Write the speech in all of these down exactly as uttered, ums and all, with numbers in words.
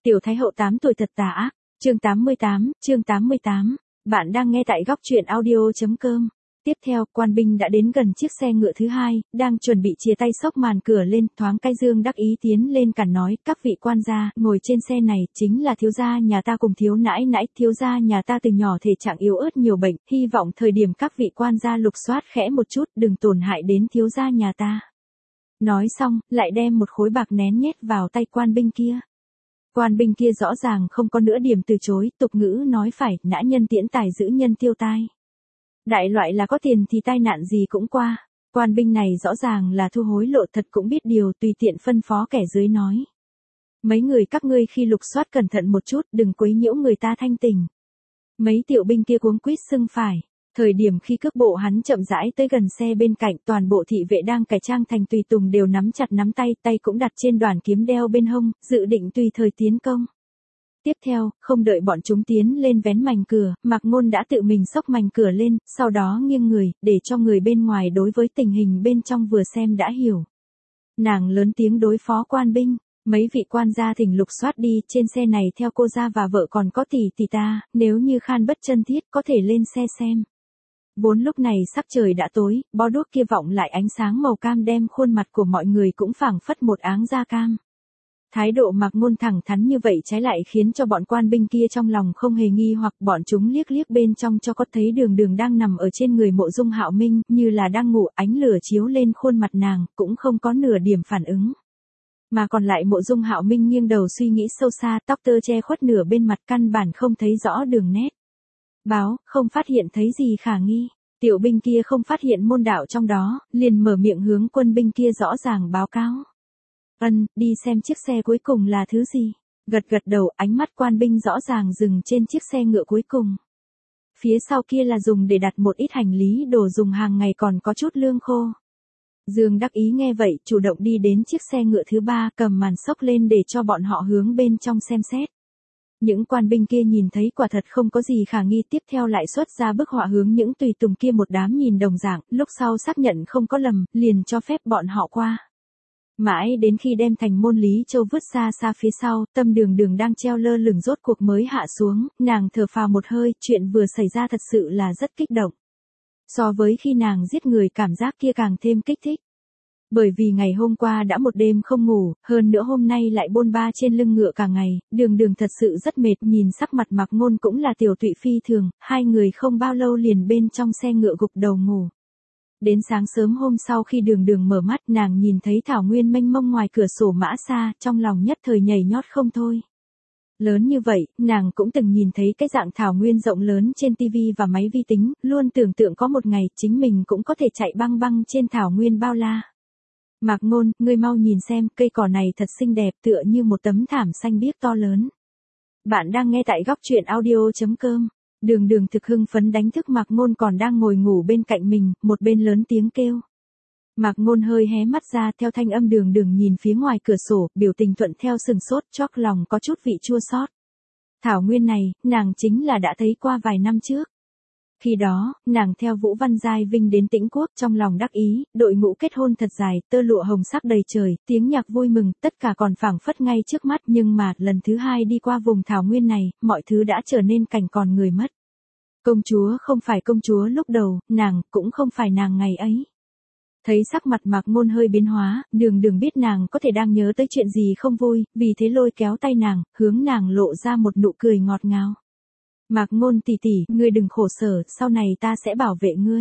Tiểu Thái hậu tám tuổi thật tà ác, chương tám mươi tám, chương tám mươi tám. Bạn đang nghe tại góc truyện audio.com. Tiếp theo, quan binh đã đến gần chiếc xe ngựa thứ hai, đang chuẩn bị chia tay xốc màn cửa lên, thoáng cái Dương đắc ý tiến lên cản nói, các vị quan gia, ngồi trên xe này, chính là thiếu gia nhà ta cùng thiếu nãi nãi, thiếu gia nhà ta từ nhỏ thể trạng yếu ớt nhiều bệnh, hy vọng thời điểm các vị quan gia lục soát khẽ một chút, đừng tổn hại đến thiếu gia nhà ta. Nói xong, lại đem một khối bạc nén nhét vào tay quan binh kia. Quan binh kia rõ ràng không có nửa điểm từ chối, tục ngữ nói phải, nã nhân tiễn tài giữ nhân tiêu tai. Đại loại là có tiền thì tai nạn gì cũng qua. Quan binh này rõ ràng là thu hối lộ thật cũng biết điều, tùy tiện phân phó kẻ dưới nói. Mấy người các ngươi khi lục soát cẩn thận một chút, đừng quấy nhiễu người ta thanh tình. Mấy tiểu binh kia cuống quýt xưng phải. Thời điểm khi cước bộ hắn chậm rãi tới gần xe bên cạnh, toàn bộ thị vệ đang cải trang thành tùy tùng đều nắm chặt nắm tay, tay cũng đặt trên đoàn kiếm đeo bên hông, dự định tùy thời tiến công. Tiếp theo, không đợi bọn chúng tiến lên vén mành cửa, Mạc Ngôn đã tự mình xốc mành cửa lên, sau đó nghiêng người, để cho người bên ngoài đối với tình hình bên trong vừa xem đã hiểu. Nàng lớn tiếng đối phó quan binh, mấy vị quan gia thỉnh lục soát đi, trên xe này theo cô gia và vợ còn có tỷ tỷ ta, nếu như khan bất chân thiết có thể lên xe xem. Vốn lúc này sắc trời đã tối, bó đuốc kia vọng lại ánh sáng màu cam đem khuôn mặt của mọi người cũng phảng phất một áng da cam. Thái độ Mạc Ngôn thẳng thắn như vậy trái lại khiến cho bọn quan binh kia trong lòng không hề nghi hoặc bọn chúng liếc liếc bên trong cho có thấy Đường Đường đang nằm ở trên người Mộ Dung Hạo Minh như là đang ngủ, ánh lửa chiếu lên khuôn mặt nàng cũng không có nửa điểm phản ứng. Mà còn lại Mộ Dung Hạo Minh nghiêng đầu suy nghĩ sâu xa, tóc tơ che khuất nửa bên mặt căn bản không thấy rõ đường nét. Báo, không phát hiện thấy gì khả nghi. Tiểu binh kia không phát hiện môn đạo trong đó, liền mở miệng hướng quân binh kia rõ ràng báo cáo. Ân, đi xem chiếc xe cuối cùng là thứ gì. Gật gật đầu, ánh mắt quan binh rõ ràng dừng trên chiếc xe ngựa cuối cùng. Phía sau kia là dùng để đặt một ít hành lý đồ dùng hàng ngày còn có chút lương khô. Dương đắc ý nghe vậy, chủ động đi đến chiếc xe ngựa thứ ba, cầm màn xốc lên để cho bọn họ hướng bên trong xem xét. Những quan binh kia nhìn thấy quả thật không có gì khả nghi, tiếp theo lại xuất ra bức họa hướng những tùy tùng kia một đám nhìn đồng dạng, lúc sau xác nhận không có lầm, liền cho phép bọn họ qua. Mãi đến khi đem thành môn Lý Châu vứt xa xa phía sau, tâm Đường Đường đang treo lơ lửng rốt cuộc mới hạ xuống, nàng thở phào một hơi, chuyện vừa xảy ra thật sự là rất kích động. So với khi nàng giết người cảm giác kia càng thêm kích thích. Bởi vì ngày hôm qua đã một đêm không ngủ, hơn nữa hôm nay lại bôn ba trên lưng ngựa cả ngày, Đường Đường thật sự rất mệt, nhìn sắc mặt Mạc Ngôn cũng là tiểu tụy phi thường, hai người không bao lâu liền bên trong xe ngựa gục đầu ngủ. Đến sáng sớm hôm sau khi Đường Đường mở mắt, nàng nhìn thấy thảo nguyên mênh mông ngoài cửa sổ mã xa, trong lòng nhất thời nhảy nhót không thôi. Lớn như vậy, nàng cũng từng nhìn thấy cái dạng thảo nguyên rộng lớn trên tivi và máy vi tính, luôn tưởng tượng có một ngày chính mình cũng có thể chạy băng băng trên thảo nguyên bao la. Mạc Ngôn, ngươi mau nhìn xem, cây cỏ này thật xinh đẹp, tựa như một tấm thảm xanh biếc to lớn. Bạn đang nghe tại góc truyện audio.com. Đường Đường thực hưng phấn đánh thức Mạc Ngôn còn đang ngồi ngủ bên cạnh mình, một bên lớn tiếng kêu. Mạc Ngôn hơi hé mắt ra, theo thanh âm Đường Đường nhìn phía ngoài cửa sổ, biểu tình thuận theo sừng sốt, chót lòng có chút vị chua xót. Thảo nguyên này, nàng chính là đã thấy qua vài năm trước. Khi đó, nàng theo Vũ Văn Giai Vinh đến Tĩnh Quốc, trong lòng đắc ý, đội ngũ kết hôn thật dài, tơ lụa hồng sắc đầy trời, tiếng nhạc vui mừng, tất cả còn phảng phất ngay trước mắt, nhưng mà, lần thứ hai đi qua vùng thảo nguyên này, mọi thứ đã trở nên cảnh còn người mất. Công chúa không phải công chúa lúc đầu, nàng cũng không phải nàng ngày ấy. Thấy sắc mặt Mạc Ngôn hơi biến hóa, Đường Đường biết nàng có thể đang nhớ tới chuyện gì không vui, vì thế lôi kéo tay nàng, hướng nàng lộ ra một nụ cười ngọt ngào. Mạc Ngôn tỷ tỷ, ngươi đừng khổ sở, sau này ta sẽ bảo vệ ngươi.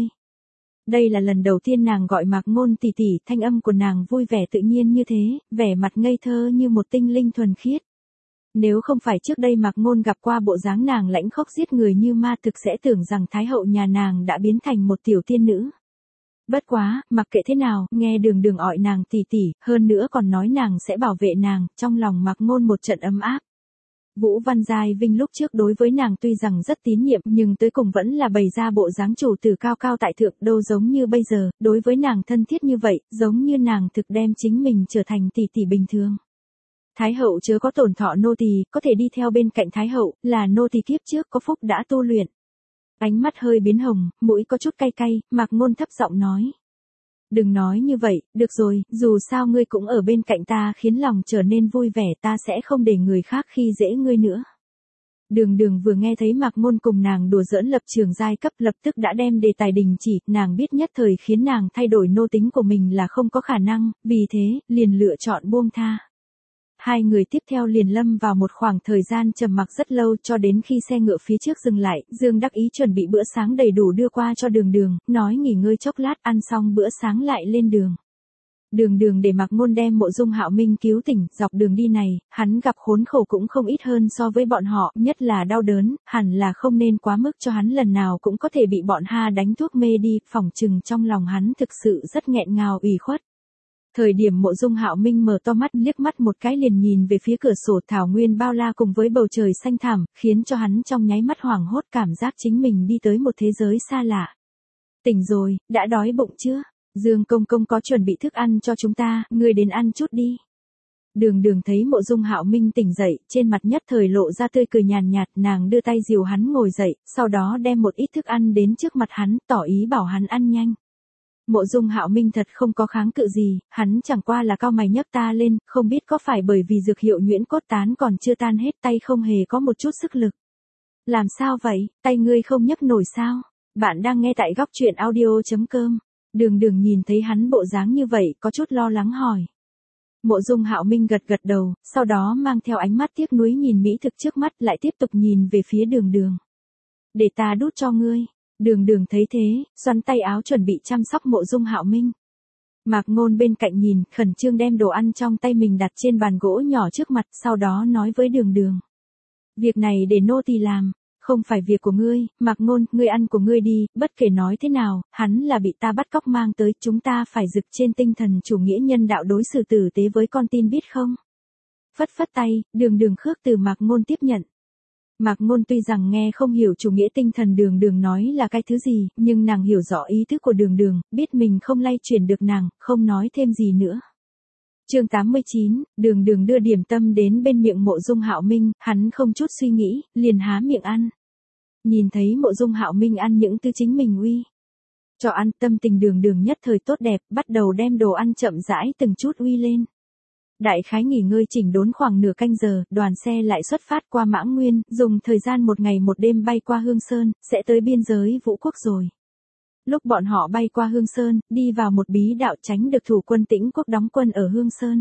Đây là lần đầu tiên nàng gọi Mạc Ngôn tỷ tỷ, thanh âm của nàng vui vẻ tự nhiên như thế, vẻ mặt ngây thơ như một tinh linh thuần khiết. Nếu không phải trước đây Mạc Ngôn gặp qua bộ dáng nàng lãnh khốc giết người như ma, thực sẽ tưởng rằng Thái hậu nhà nàng đã biến thành một tiểu tiên nữ. Bất quá, mặc kệ thế nào, nghe Đường Đường gọi nàng tỷ tỷ, hơn nữa còn nói nàng sẽ bảo vệ nàng, trong lòng Mạc Ngôn một trận ấm áp. Vũ Văn Giai Vinh lúc trước đối với nàng tuy rằng rất tín nhiệm, nhưng tới cùng vẫn là bày ra bộ dáng chủ tử cao cao tại thượng, đâu giống như bây giờ, đối với nàng thân thiết như vậy, giống như nàng thực đem chính mình trở thành tỷ tỷ bình thường. Thái hậu chớ có tổn thọ nô tỳ, có thể đi theo bên cạnh Thái hậu, là nô tỳ kiếp trước có phúc đã tu luyện. Ánh mắt hơi biến hồng, mũi có chút cay cay, Mạc Ngôn thấp giọng nói. Đừng nói như vậy, được rồi, dù sao ngươi cũng ở bên cạnh ta khiến lòng trở nên vui vẻ, ta sẽ không để người khác khi dễ ngươi nữa. Đường đường vừa nghe thấy Mạc Ngôn cùng nàng đùa giỡn lập trường giai cấp lập tức đã đem đề tài đình chỉ, nàng biết nhất thời khiến nàng thay đổi nô tính của mình là không có khả năng, vì thế, liền lựa chọn buông tha. Hai người tiếp theo liền lâm vào một khoảng thời gian trầm mặc rất lâu cho đến khi xe ngựa phía trước dừng lại, Dương đắc ý chuẩn bị bữa sáng đầy đủ đưa qua cho đường đường, nói nghỉ ngơi chốc lát ăn xong bữa sáng lại lên đường. Đường đường để Mạc Ngôn đem Mộ Dung Hạo Minh cứu tỉnh, dọc đường đi này, hắn gặp khốn khổ cũng không ít hơn so với bọn họ, nhất là đau đớn, hẳn là không nên quá mức cho hắn lần nào cũng có thể bị bọn ha đánh thuốc mê đi, phỏng chừng trong lòng hắn thực sự rất nghẹn ngào ủy khuất. Thời điểm Mộ Dung Hạo Minh mở to mắt liếc mắt một cái liền nhìn về phía cửa sổ thảo nguyên bao la cùng với bầu trời xanh thẳm, khiến cho hắn trong nháy mắt hoảng hốt cảm giác chính mình đi tới một thế giới xa lạ. Tỉnh rồi, đã đói bụng chưa? Dương công công có chuẩn bị thức ăn cho chúng ta, ngươi đến ăn chút đi. Đường đường thấy Mộ Dung Hạo Minh tỉnh dậy, trên mặt nhất thời lộ ra tươi cười nhàn nhạt, nàng đưa tay dìu hắn ngồi dậy, sau đó đem một ít thức ăn đến trước mặt hắn, tỏ ý bảo hắn ăn nhanh. Mộ Dung Hạo Minh thật không có kháng cự gì, hắn chẳng qua là cau mày nhấc ta lên, không biết có phải bởi vì dược hiệu nhuyễn cốt tán còn chưa tan hết, tay không hề có một chút sức lực. Làm sao vậy, tay ngươi không nhấc nổi sao? Bạn đang nghe tại góc truyện audio chấm com. Đường đường nhìn thấy hắn bộ dáng như vậy, có chút lo lắng hỏi. Mộ Dung Hạo Minh gật gật đầu, sau đó mang theo ánh mắt tiếc nuối nhìn mỹ thực trước mắt lại tiếp tục nhìn về phía đường đường. Để ta đút cho ngươi. Đường đường thấy thế, xoắn tay áo chuẩn bị chăm sóc Mộ Dung Hạo Minh. Mạc Ngôn bên cạnh nhìn, khẩn trương đem đồ ăn trong tay mình đặt trên bàn gỗ nhỏ trước mặt, sau đó nói với đường đường. Việc này để nô tỳ làm, không phải việc của ngươi, Mạc Ngôn, ngươi ăn của ngươi đi, bất kể nói thế nào, hắn là bị ta bắt cóc mang tới, chúng ta phải rực trên tinh thần chủ nghĩa nhân đạo đối xử tử tế với con tin biết không? Phất phất tay, đường đường khước từ Mạc Ngôn tiếp nhận. Mạc Ngôn tuy rằng nghe không hiểu chủ nghĩa tinh thần đường đường nói là cái thứ gì, nhưng nàng hiểu rõ ý thức của đường đường, biết mình không lay chuyển được nàng, không nói thêm gì nữa. Chương tám mươi chín, đường đường đưa điểm tâm đến bên miệng Mộ Dung Hạo Minh, hắn không chút suy nghĩ, liền há miệng ăn. Nhìn thấy Mộ Dung Hạo Minh ăn những thứ chính mình uy cho ăn, tâm tình đường đường nhất thời tốt đẹp, bắt đầu đem đồ ăn chậm rãi từng chút uy lên. Đại khái nghỉ ngơi chỉnh đốn khoảng nửa canh giờ, đoàn xe lại xuất phát qua Mãng Nguyên, dùng thời gian một ngày một đêm bay qua Hương Sơn, sẽ tới biên giới Vũ Quốc rồi. Lúc bọn họ bay qua Hương Sơn, đi vào một bí đạo tránh được thủ quân Tĩnh Quốc đóng quân ở Hương Sơn.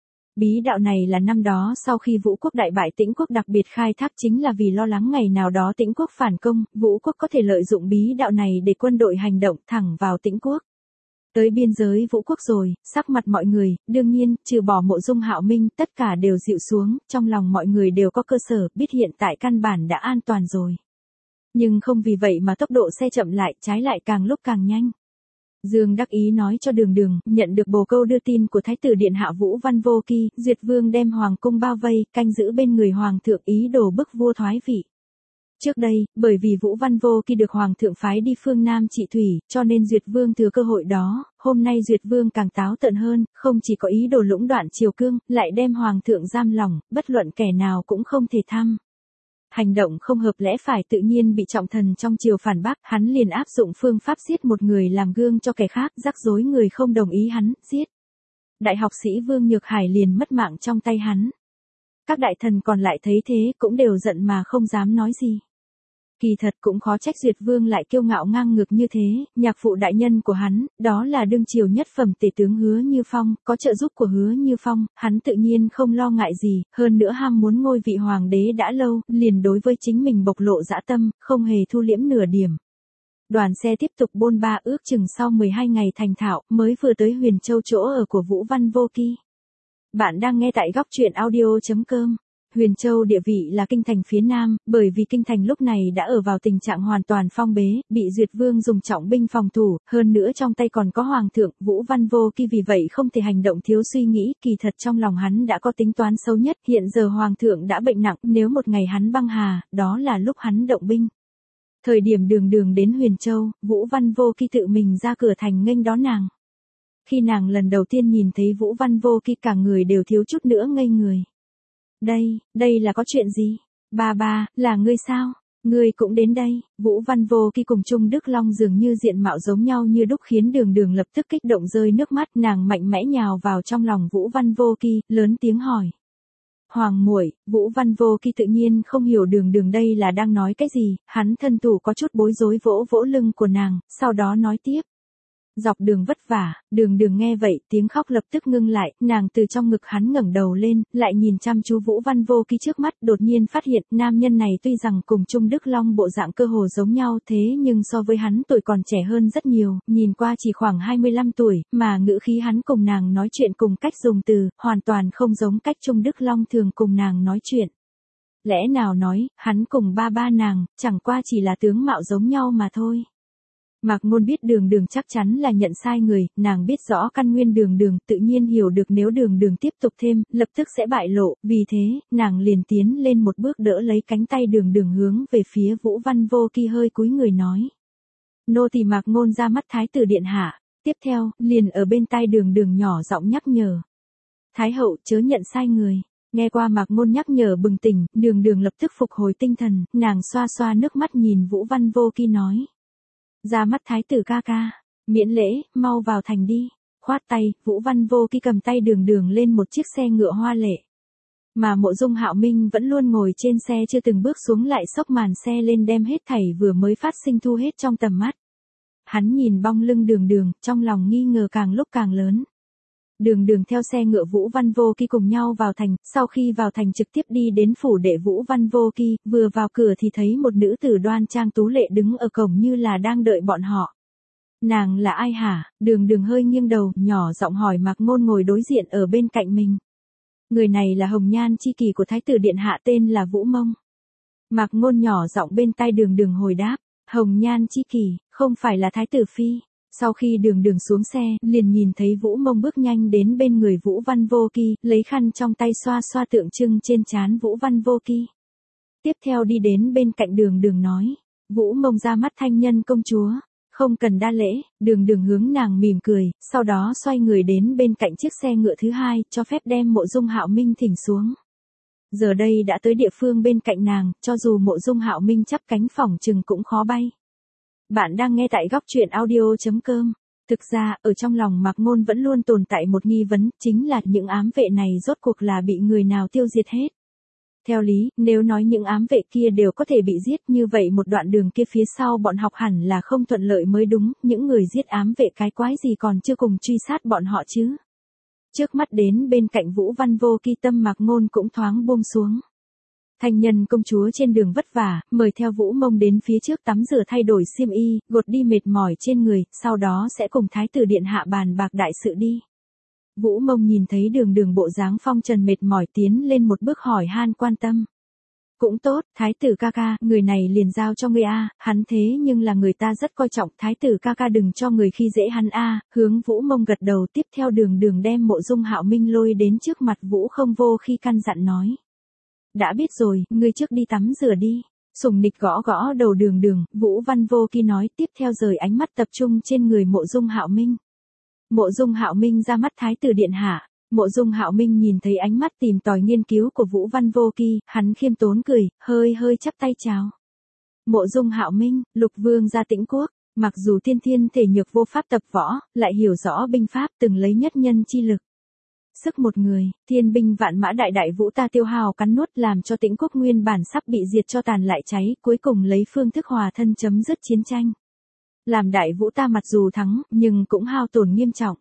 Bí đạo này là năm đó sau khi Vũ Quốc đại bại Tĩnh Quốc đặc biệt khai thác chính là vì lo lắng ngày nào đó Tĩnh Quốc phản công, Vũ Quốc có thể lợi dụng bí đạo này để quân đội hành động thẳng vào Tĩnh Quốc. Tới biên giới Vũ Quốc rồi, sắc mặt mọi người, đương nhiên, trừ bỏ Mộ Dung Hạo Minh, tất cả đều dịu xuống, trong lòng mọi người đều có cơ sở, biết hiện tại căn bản đã an toàn rồi. Nhưng không vì vậy mà tốc độ xe chậm lại, trái lại càng lúc càng nhanh. Dương đắc ý nói cho đường đường, nhận được bồ câu đưa tin của Thái tử Điện Hạ Vũ Văn Vô Kỳ, Duyệt Vương đem Hoàng cung bao vây, canh giữ bên người Hoàng thượng ý đồ bức vua thoái vị. Trước đây, bởi vì Vũ Văn Vô Kỳ được Hoàng thượng phái đi phương Nam trị thủy, cho nên Duyệt Vương thừa cơ hội đó, hôm nay Duyệt Vương càng táo tợn hơn, không chỉ có ý đồ lũng đoạn triều cương, lại đem Hoàng thượng giam lỏng, bất luận kẻ nào cũng không thể thăm. Hành động không hợp lẽ phải tự nhiên bị trọng thần trong triều phản bác, hắn liền áp dụng phương pháp giết một người làm gương cho kẻ khác, rắc rối người không đồng ý hắn, giết. Đại học sĩ Vương Nhược Hải liền mất mạng trong tay hắn. Các đại thần còn lại thấy thế cũng đều giận mà không dám nói gì. Kỳ thật cũng khó trách Duyệt Vương lại kiêu ngạo ngang ngược như thế, nhạc phụ đại nhân của hắn, đó là đương triều nhất phẩm tể tướng Hứa Như Phong, có trợ giúp của Hứa Như Phong, hắn tự nhiên không lo ngại gì, hơn nữa ham muốn ngôi vị hoàng đế đã lâu, liền đối với chính mình bộc lộ dã tâm, không hề thu liễm nửa điểm. Đoàn xe tiếp tục bôn ba ước chừng sau mười hai ngày thành thạo, mới vừa tới Huyền Châu chỗ ở của Vũ Văn Vô Kỳ. Bạn đang nghe tại góc truyện audio chấm com. Huyền Châu địa vị là kinh thành phía Nam, bởi vì kinh thành lúc này đã ở vào tình trạng hoàn toàn phong bế, bị Duyệt Vương dùng trọng binh phòng thủ, hơn nữa trong tay còn có Hoàng thượng, Vũ Văn Vô Kỳ vì vậy không thể hành động thiếu suy nghĩ, kỳ thật trong lòng hắn đã có tính toán xấu nhất, hiện giờ Hoàng thượng đã bệnh nặng, nếu một ngày hắn băng hà, đó là lúc hắn động binh. Thời điểm đường đường đến Huyền Châu, Vũ Văn Vô Kỳ tự mình ra cửa thành nghênh đón nàng. Khi nàng lần đầu tiên nhìn thấy Vũ Văn Vô Kỳ cả người đều thiếu chút nữa ngây người. Đây, đây là có chuyện gì? Ba ba, là ngươi sao? Ngươi cũng đến đây, Vũ Văn Vô Kỳ cùng Trung Đức Long dường như diện mạo giống nhau như đúc khiến đường đường lập tức kích động rơi nước mắt, nàng mạnh mẽ nhào vào trong lòng Vũ Văn Vô Kỳ, lớn tiếng hỏi. Hoàng muội, Vũ Văn Vô Kỳ tự nhiên không hiểu đường đường đây là đang nói cái gì, hắn thân thủ có chút bối rối vỗ vỗ lưng của nàng, sau đó nói tiếp. Dọc đường vất vả, đường đường nghe vậy tiếng khóc lập tức ngưng lại, nàng từ trong ngực hắn ngẩng đầu lên, lại nhìn chăm chú Vũ Văn Vô Kỳ trước mắt, đột nhiên phát hiện nam nhân này tuy rằng cùng Trung Đức Long bộ dạng cơ hồ giống nhau thế nhưng so với hắn tuổi còn trẻ hơn rất nhiều, nhìn qua chỉ khoảng hai mươi lăm tuổi, mà ngữ khí hắn cùng nàng nói chuyện cùng cách dùng từ, hoàn toàn không giống cách Trung Đức Long thường cùng nàng nói chuyện. Lẽ nào nói, hắn cùng ba ba nàng, chẳng qua chỉ là tướng mạo giống nhau mà thôi. Mạc Ngôn biết đường đường chắc chắn là nhận sai người, nàng biết rõ căn nguyên đường đường, tự nhiên hiểu được nếu đường đường tiếp tục thêm, lập tức sẽ bại lộ, vì thế, nàng liền tiến lên một bước đỡ lấy cánh tay đường đường hướng về phía Vũ Văn Vô Kỳ hơi cúi người nói. Nô tỳ Mạc Ngôn ra mắt Thái tử điện hạ, tiếp theo, liền ở bên tai đường đường nhỏ giọng nhắc nhở. Thái hậu chớ nhận sai người. Nghe qua Mạc Ngôn nhắc nhở bừng tỉnh, đường đường lập tức phục hồi tinh thần, nàng xoa xoa nước mắt nhìn Vũ Văn Vô Kỳ nói. Ra mắt Thái tử ca ca, miễn lễ, mau vào thành đi. Khoát tay, Vũ Văn Vô Kỳ cầm tay đường đường lên một chiếc xe ngựa hoa lệ. Mà Mộ Dung Hạo Minh vẫn luôn ngồi trên xe chưa từng bước xuống lại xốc màn xe lên đem hết thảy vừa mới phát sinh thu hết trong tầm mắt. Hắn nhìn bóng lưng đường đường, trong lòng nghi ngờ càng lúc càng lớn. Đường đường theo xe ngựa Vũ Văn Vô Kỳ cùng nhau vào thành, sau khi vào thành trực tiếp đi đến phủ đệ Vũ Văn Vô Kỳ, vừa vào cửa thì thấy một nữ tử đoan trang tú lệ đứng ở cổng như là đang đợi bọn họ. Nàng là ai hả? Đường đường hơi nghiêng đầu, nhỏ giọng hỏi Mạc Ngôn ngồi đối diện ở bên cạnh mình. Người này là hồng nhan chi kỷ của Thái tử điện hạ tên là Vũ Mông. Mạc Ngôn nhỏ giọng bên tai đường đường hồi đáp, hồng nhan chi kỷ, không phải là Thái tử phi. Sau khi đường đường xuống xe, liền nhìn thấy Vũ Mông bước nhanh đến bên người Vũ Văn Vô Kỳ, lấy khăn trong tay xoa xoa tượng trưng trên trán Vũ Văn Vô Kỳ. Tiếp theo đi đến bên cạnh đường đường nói, Vũ Mông ra mắt thanh nhân công chúa, không cần đa lễ, đường đường hướng nàng mỉm cười, sau đó xoay người đến bên cạnh chiếc xe ngựa thứ hai, cho phép đem Mộ Dung Hạo Minh thỉnh xuống. Giờ đây đã tới địa phương bên cạnh nàng, cho dù Mộ Dung Hạo Minh chắp cánh phỏng chừng cũng khó bay. Bạn đang nghe tại góc truyện audio chấm com. Thực ra, ở trong lòng Mạc Ngôn vẫn luôn tồn tại một nghi vấn, chính là những ám vệ này rốt cuộc là bị người nào tiêu diệt hết. Theo lý, nếu nói những ám vệ kia đều có thể bị giết như vậy một đoạn đường kia phía sau bọn học hẳn là không thuận lợi mới đúng, những người giết ám vệ cái quái gì còn chưa cùng truy sát bọn họ chứ. Trước mắt đến bên cạnh Vũ Văn Vô Kỳ tâm Mạc Ngôn cũng thoáng buông xuống. Thanh nhân công chúa trên đường vất vả, mời theo Vũ Mông đến phía trước tắm rửa thay đổi xiêm y, gột đi mệt mỏi trên người, sau đó sẽ cùng Thái tử điện hạ bàn bạc đại sự đi. Vũ Mông nhìn thấy đường đường bộ dáng phong trần mệt mỏi tiến lên một bước hỏi han quan tâm. Cũng tốt, Thái tử ca ca, người này liền giao cho ngươi a, hắn thế nhưng là người ta rất coi trọng, Thái tử ca ca đừng cho người khi dễ hắn a. Hướng Vũ Mông gật đầu, tiếp theo đường đường đem Mộ Dung Hạo Minh lôi đến trước mặt Vũ Không Vô khi căn dặn nói. Đã biết rồi, ngươi trước đi tắm rửa đi. Sùng nịch gõ gõ đầu đường đường, Vũ Văn Vô Kỳ nói, tiếp theo rời ánh mắt tập trung trên người Mộ Dung Hạo Minh. Mộ Dung Hạo Minh ra mắt Thái tử điện hạ. Mộ Dung Hạo Minh nhìn thấy ánh mắt tìm tòi nghiên cứu của Vũ Văn Vô Kỳ, hắn khiêm tốn cười, hơi hơi chắp tay chào. Mộ Dung Hạo Minh, Lục Vương gia Tĩnh Quốc, mặc dù thiên thiên thể nhược vô pháp tập võ, lại hiểu rõ binh pháp từng lấy nhất nhân chi lực. Sức một người, thiên binh vạn mã đại đại vũ ta tiêu hào cắn nuốt làm cho Tĩnh Quốc nguyên bản sắp bị diệt cho tàn lại cháy, cuối cùng lấy phương thức hòa thân chấm dứt chiến tranh. Làm đại vũ ta mặc dù thắng, nhưng cũng hao tổn nghiêm trọng.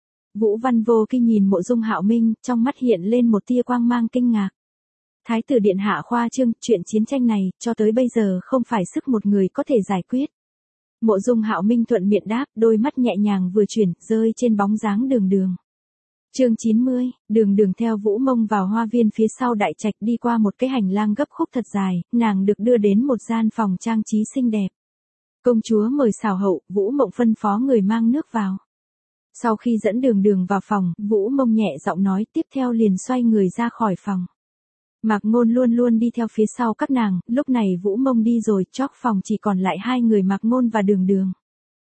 Vũ Văn Vô Kỳ nhìn Mộ Dung Hạo Minh, trong mắt hiện lên một tia quang mang kinh ngạc. Thái tử điện hạ khoa trương, chuyện chiến tranh này, cho tới bây giờ không phải sức một người có thể giải quyết. Mộ Dung Hạo Minh thuận miệng đáp, đôi mắt nhẹ nhàng vừa chuyển, rơi trên bóng dáng đường đường. Chương chín mươi, đường đường theo Vũ Mông vào hoa viên phía sau đại trạch đi qua một cái hành lang gấp khúc thật dài, nàng được đưa đến một gian phòng trang trí xinh đẹp. Công chúa mời xào hậu, Vũ Mộng phân phó người mang nước vào. Sau khi dẫn đường đường vào phòng, Vũ Mông nhẹ giọng nói, tiếp theo liền xoay người ra khỏi phòng. Mạc Ngôn luôn luôn đi theo phía sau các nàng, lúc này Vũ Mông đi rồi, chóp phòng chỉ còn lại hai người Mạc Ngôn và đường đường.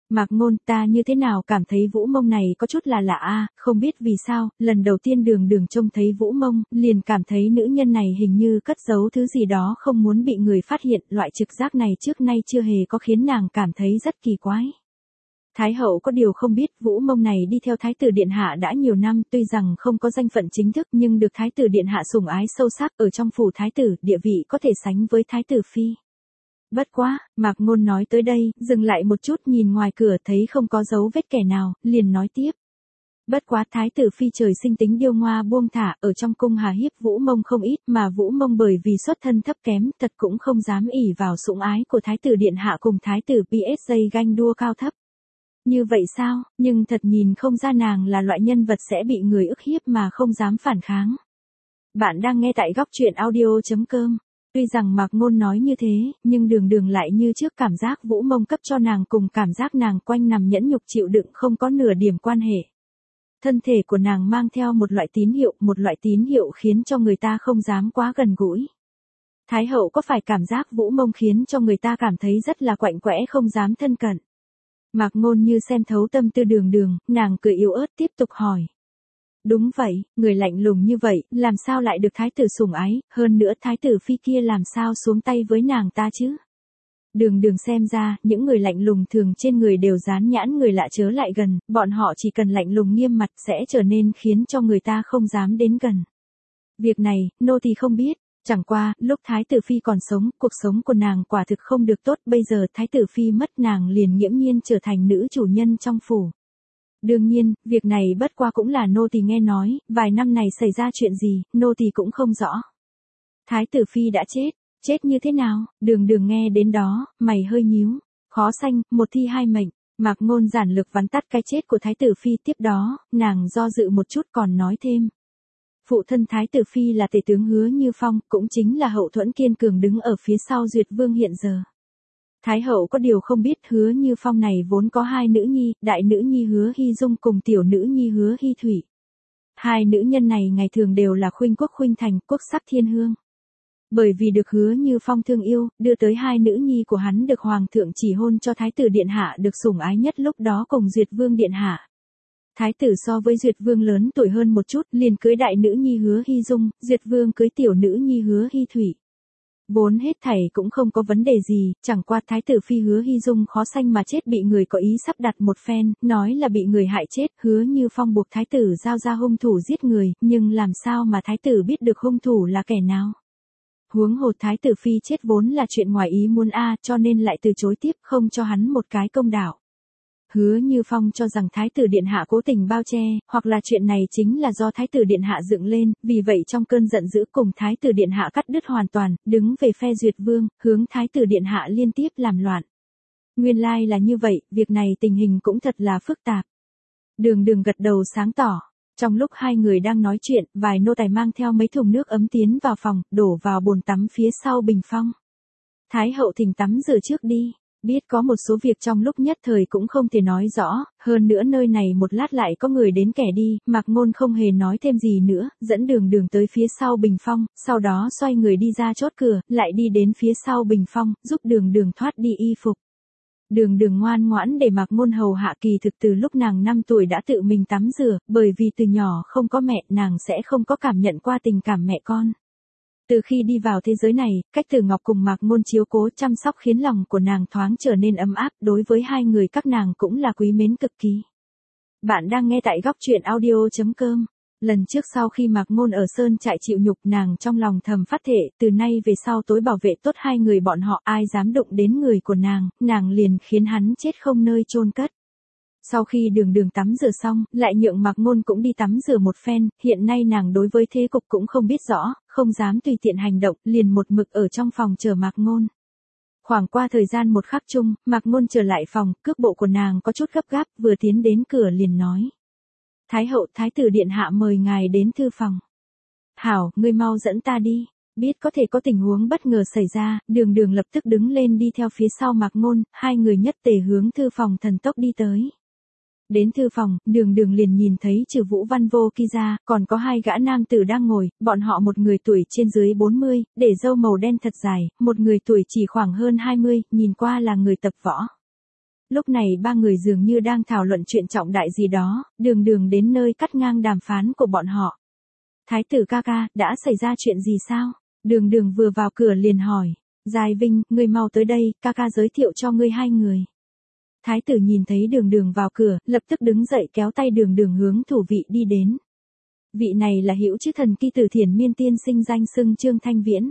Mạc Ngôn, ta như thế nào cảm thấy Vũ Mông này có chút là lạ a, không biết vì sao, lần đầu tiên Đường Đường trông thấy Vũ Mông, liền cảm thấy nữ nhân này hình như cất giấu thứ gì đó không muốn bị người phát hiện, loại trực giác này trước nay chưa hề có khiến nàng cảm thấy rất kỳ quái. Thái hậu có điều không biết, Vũ Mông này đi theo Thái tử Điện Hạ đã nhiều năm, tuy rằng không có danh phận chính thức nhưng được Thái tử Điện Hạ sủng ái sâu sắc, ở trong phủ Thái tử, địa vị có thể sánh với Thái tử Phi. Bất quá, Mạc Ngôn nói tới đây, dừng lại một chút nhìn ngoài cửa thấy không có dấu vết kẻ nào, liền nói tiếp. Bất quá Thái tử Phi trời sinh tính điêu ngoa buông thả, ở trong cung hà hiếp Vũ Mông không ít, mà Vũ Mông bởi vì xuất thân thấp kém, thật cũng không dám ỷ vào sủng ái của Thái tử Điện Hạ cùng Thái tử pê ét giê ganh đua cao thấp. Như vậy sao, nhưng thật nhìn không ra nàng là loại nhân vật sẽ bị người ức hiếp mà không dám phản kháng. Bạn đang nghe tại góc truyện audio chấm com. Tuy rằng Mạc Ngôn nói như thế, nhưng Đường Đường lại như trước cảm giác Vũ Mông cấp cho nàng cùng cảm giác nàng quanh nằm nhẫn nhục chịu đựng không có nửa điểm quan hệ. Thân thể của nàng mang theo một loại tín hiệu, một loại tín hiệu khiến cho người ta không dám quá gần gũi. Thái hậu có phải cảm giác Vũ Mông khiến cho người ta cảm thấy rất là quạnh quẽ không dám thân cận? Mạc Ngôn như xem thấu tâm tư Đường Đường, nàng cười yếu ớt tiếp tục hỏi. Đúng vậy, người lạnh lùng như vậy, làm sao lại được thái tử sủng ái, hơn nữa Thái tử Phi kia làm sao xuống tay với nàng ta chứ? Đường Đường xem ra, những người lạnh lùng thường trên người đều dán nhãn người lạ chớ lại gần, bọn họ chỉ cần lạnh lùng nghiêm mặt sẽ trở nên khiến cho người ta không dám đến gần. Việc này, nô tỳ không biết. Chẳng qua, lúc Thái tử Phi còn sống, cuộc sống của nàng quả thực không được tốt, bây giờ Thái tử Phi mất nàng liền nghiễm nhiên trở thành nữ chủ nhân trong phủ. Đương nhiên, việc này bất qua cũng là nô tỳ nghe nói, vài năm này xảy ra chuyện gì, nô tỳ cũng không rõ. Thái tử Phi đã chết, chết như thế nào? Đường Đường nghe đến đó, mày hơi nhíu, khó sanh, một thi hai mệnh. Mạc Ngôn giản lược vắn tắt cái chết của Thái tử Phi, tiếp đó, nàng do dự một chút còn nói thêm. Phụ thân Thái tử Phi là tể tướng Hứa Như Phong, cũng chính là hậu thuẫn kiên cường đứng ở phía sau Duyệt Vương hiện giờ. Thái hậu có điều không biết Hứa Như Phong này vốn có hai nữ nhi, đại nữ nhi Hứa Hy Dung cùng tiểu nữ nhi Hứa Hy Thủy. Hai nữ nhân này ngày thường đều là khuynh quốc khuynh thành, quốc sắc thiên hương. Bởi vì được Hứa Như Phong thương yêu, đưa tới hai nữ nhi của hắn được Hoàng thượng chỉ hôn cho Thái tử Điện Hạ được sủng ái nhất lúc đó cùng Duyệt Vương Điện Hạ. Thái tử so với Duyệt Vương lớn tuổi hơn một chút, liền cưới đại nữ nhi Hứa Hy Dung, Duyệt Vương cưới tiểu nữ nhi Hứa Hy Thủy. Vốn hết thảy cũng không có vấn đề gì, chẳng qua Thái tử Phi Hứa Hy Dung khó sanh mà chết bị người có ý sắp đặt một phen, nói là bị người hại chết, Hứa Như Phong buộc Thái tử giao ra hung thủ giết người, nhưng làm sao mà Thái tử biết được hung thủ là kẻ nào? Huống hồ Thái tử Phi chết vốn là chuyện ngoài ý muốn a, cho nên lại từ chối tiếp không cho hắn một cái công đạo. Hứa Như Phong cho rằng Thái tử Điện Hạ cố tình bao che, hoặc là chuyện này chính là do Thái tử Điện Hạ dựng lên, vì vậy trong cơn giận dữ cùng Thái tử Điện Hạ cắt đứt hoàn toàn, đứng về phe Duyệt Vương, hướng Thái tử Điện Hạ liên tiếp làm loạn. Nguyên lai là như vậy, việc này tình hình cũng thật là phức tạp. Đường Đường gật đầu sáng tỏ. Trong lúc hai người đang nói chuyện, vài nô tài mang theo mấy thùng nước ấm tiến vào phòng, đổ vào bồn tắm phía sau bình phong. Thái hậu thỉnh tắm rửa trước đi. Biết có một số việc trong lúc nhất thời cũng không thể nói rõ, hơn nữa nơi này một lát lại có người đến kẻ đi, Mạc Ngôn không hề nói thêm gì nữa, dẫn Đường Đường tới phía sau bình phong, sau đó xoay người đi ra chốt cửa, lại đi đến phía sau bình phong, giúp Đường Đường thoát đi y phục. Đường Đường ngoan ngoãn để Mạc Ngôn hầu hạ, kỳ thực từ lúc nàng năm tuổi đã tự mình tắm rửa, bởi vì từ nhỏ không có mẹ, nàng sẽ không có cảm nhận qua tình cảm mẹ con. Từ khi đi vào thế giới này, Cách Tử Ngọc cùng Mạc Ngôn chiếu cố chăm sóc khiến lòng của nàng thoáng trở nên ấm áp, đối với hai người các nàng cũng là quý mến cực kỳ. Bạn đang nghe tại góc truyện audio chấm com. Lần trước sau khi Mạc Ngôn ở Sơn Trại chịu nhục, nàng trong lòng thầm phát thệ, từ nay về sau tối bảo vệ tốt hai người bọn họ, ai dám đụng đến người của nàng, nàng liền khiến hắn chết không nơi chôn cất. Sau khi Đường Đường tắm rửa xong, lại nhượng Mạc Ngôn cũng đi tắm rửa một phen, hiện nay nàng đối với thế cục cũng không biết rõ, không dám tùy tiện hành động, liền một mực ở trong phòng chờ Mạc Ngôn. Khoảng qua thời gian một khắc chung, Mạc Ngôn trở lại phòng, cước bộ của nàng có chút gấp gáp, vừa tiến đến cửa liền nói. Thái hậu, Thái tử Điện Hạ mời ngài đến thư phòng. Hảo, ngươi mau dẫn ta đi. Biết có thể có tình huống bất ngờ xảy ra, Đường Đường lập tức đứng lên đi theo phía sau Mạc Ngôn, hai người nhất tề hướng thư phòng thần tốc đi tới. Đến thư phòng, Đường Đường liền nhìn thấy trừ Vũ Văn Vô Kỳ ra, còn có hai gã nam tử đang ngồi, bọn họ một người tuổi trên dưới bốn mươi, để râu màu đen thật dài, một người tuổi chỉ khoảng hơn hai mươi, nhìn qua là người tập võ. Lúc này ba người dường như đang thảo luận chuyện trọng đại gì đó, đường đường đến nơi cắt ngang đàm phán của bọn họ. Thái tử ca ca, đã xảy ra chuyện gì sao? Đường đường vừa vào cửa liền hỏi. Giai Vinh, ngươi mau tới đây, ca ca giới thiệu cho ngươi hai người. Thái tử nhìn thấy đường đường vào cửa, lập tức đứng dậy kéo tay đường đường hướng thủ vị đi đến. Vị này là hữu chữ thần kỳ tử Thiển Miên tiên sinh danh xưng Trương Thanh Viễn.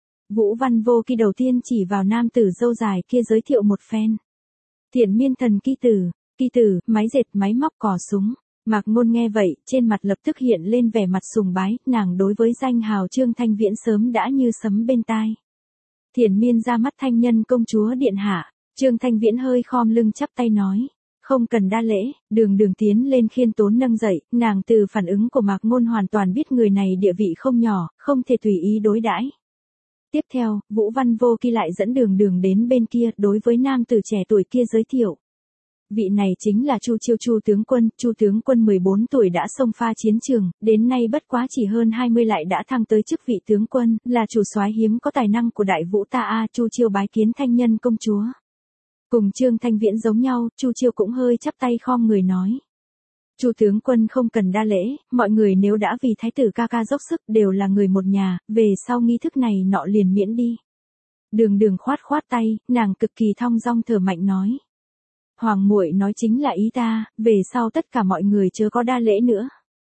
Vũ Văn Vô Kỳ đầu tiên chỉ vào nam tử râu dài kia giới thiệu một phen. Thiển Miên thần kỳ tử, kỳ tử, máy dệt, máy móc, cò súng. Mạc Ngôn nghe vậy, trên mặt lập tức hiện lên vẻ mặt sùng bái, nàng đối với danh hào Trương Thanh Viễn sớm đã như sấm bên tai. Thiển Miên ra mắt thanh nhân công chúa điện hạ, Trương Thanh Viễn hơi khom lưng chắp tay nói. Không cần đa lễ, đường đường tiến lên khiên tốn nâng dậy, nàng từ phản ứng của Mạc Ngôn hoàn toàn biết người này địa vị không nhỏ, không thể tùy ý đối đãi. Tiếp theo, Vũ Văn Vô Kỳ lại dẫn đường đường đến bên kia, đối với nam tử trẻ tuổi kia giới thiệu. Vị này chính là Chu Chiêu Chu tướng quân, Chu tướng quân mười bốn tuổi đã xông pha chiến trường, đến nay bất quá chỉ hơn hai mươi lại đã thăng tới chức vị tướng quân, là chủ soái hiếm có tài năng của Đại Vũ ta a. Chu Chiêu bái kiến thanh nhân công chúa. Cùng Trương Thanh Viễn giống nhau, Chu Chiêu cũng hơi chắp tay khom người nói. Chu tướng quân không cần đa lễ, mọi người nếu đã vì thái tử ca ca dốc sức đều là người một nhà, về sau nghi thức này nọ liền miễn đi. Đường đường khoát khoát tay, nàng cực kỳ thong dong thở mạnh nói. Hoàng muội nói chính là ý ta, về sau tất cả mọi người chớ có đa lễ nữa.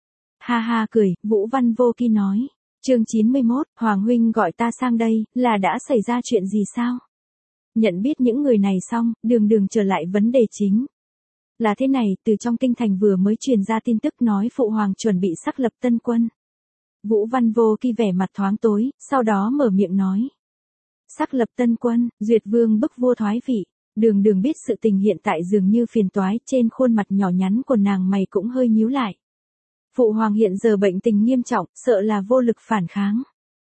Ha ha cười, Vũ Văn Vô Kỳ nói. Chương chín mươi mốt, Hoàng huynh gọi ta sang đây, là đã xảy ra chuyện gì sao? Nhận biết những người này xong, đường đường trở lại vấn đề chính. Là thế này, từ trong kinh thành vừa mới truyền ra tin tức nói phụ hoàng chuẩn bị xác lập tân quân. Vũ Văn Vô Kỳ vẻ mặt thoáng tối, sau đó mở miệng nói. Xác lập tân quân, duyệt vương bức vua thoái vị. Đường đường biết sự tình hiện tại dường như phiền toái, trên khuôn mặt nhỏ nhắn của nàng mày cũng hơi nhíu lại. Phụ hoàng hiện giờ bệnh tình nghiêm trọng, sợ là vô lực phản kháng.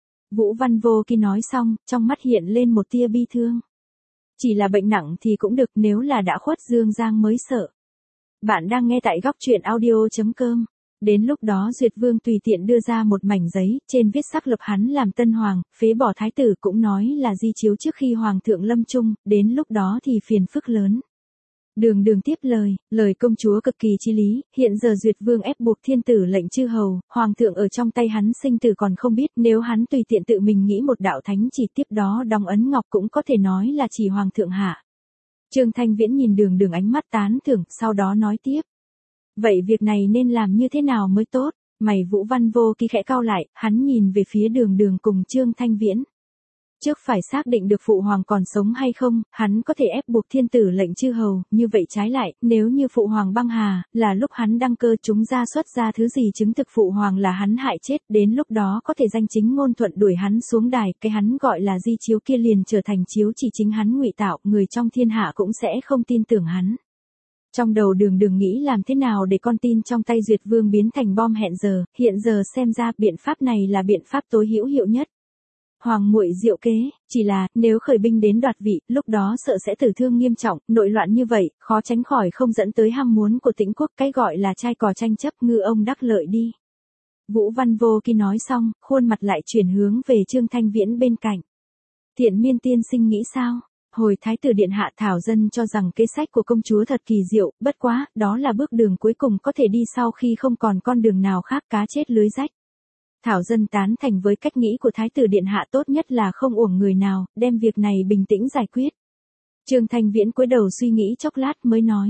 Vũ Văn Vô Kỳ nói xong, trong mắt hiện lên một tia bi thương. Chỉ là bệnh nặng thì cũng được, nếu là đã khuất dương giang mới sợ. Bạn đang nghe tại góc truyện audio chấm com. Đến lúc đó Duyệt Vương tùy tiện đưa ra một mảnh giấy, trên viết xác lập hắn làm tân hoàng, phế bỏ thái tử, cũng nói là di chiếu trước khi hoàng thượng lâm chung, đến lúc đó thì phiền phức lớn. Đường đường tiếp lời, lời công chúa cực kỳ chi lý, hiện giờ Duyệt Vương ép buộc thiên tử lệnh chư hầu, hoàng thượng ở trong tay hắn sinh tử còn không biết, nếu hắn tùy tiện tự mình nghĩ một đạo thánh chỉ tiếp đó đóng ấn ngọc cũng có thể nói là chỉ hoàng thượng hạ. Trương Thanh Viễn nhìn đường đường ánh mắt tán thưởng, sau đó nói tiếp. Vậy việc này nên làm như thế nào mới tốt? Mày Vũ Văn Vô Kỳ khẽ cau lại, hắn nhìn về phía đường đường cùng Trương Thanh Viễn. Trước phải xác định được phụ hoàng còn sống hay không, hắn có thể ép buộc thiên tử lệnh chư hầu, như vậy trái lại, nếu như phụ hoàng băng hà, là lúc hắn đăng cơ chúng ra xuất ra thứ gì chứng thực phụ hoàng là hắn hại chết, đến lúc đó có thể danh chính ngôn thuận đuổi hắn xuống đài, cái hắn gọi là di chiếu kia liền trở thành chiếu chỉ chính hắn ngụy tạo, người trong thiên hạ cũng sẽ không tin tưởng hắn. Trong đầu đường đường nghĩ làm thế nào để con tin trong tay Duyệt Vương biến thành bom hẹn giờ, hiện giờ xem ra biện pháp này là biện pháp tối hữu hiệu nhất. Hoàng muội diệu kế, chỉ là, nếu khởi binh đến đoạt vị, lúc đó sợ sẽ tử thương nghiêm trọng, nội loạn như vậy, khó tránh khỏi không dẫn tới ham muốn của Tĩnh quốc, cái gọi là trai cò tranh chấp ngư ông đắc lợi đi. Vũ Văn Vô Kỳ nói xong, khuôn mặt lại chuyển hướng về Trương Thanh Viễn bên cạnh. Thiển Miên tiên sinh nghĩ sao? Hồi thái tử điện hạ thảo dân cho rằng kế sách của công chúa thật kỳ diệu, bất quá, đó là bước đường cuối cùng có thể đi sau khi không còn con đường nào khác, cá chết lưới rách. Thảo dân tán thành với cách nghĩ của thái tử điện hạ, tốt nhất là không uổng người nào, đem việc này bình tĩnh giải quyết. Trương Thanh Viễn cúi đầu suy nghĩ chốc lát mới nói.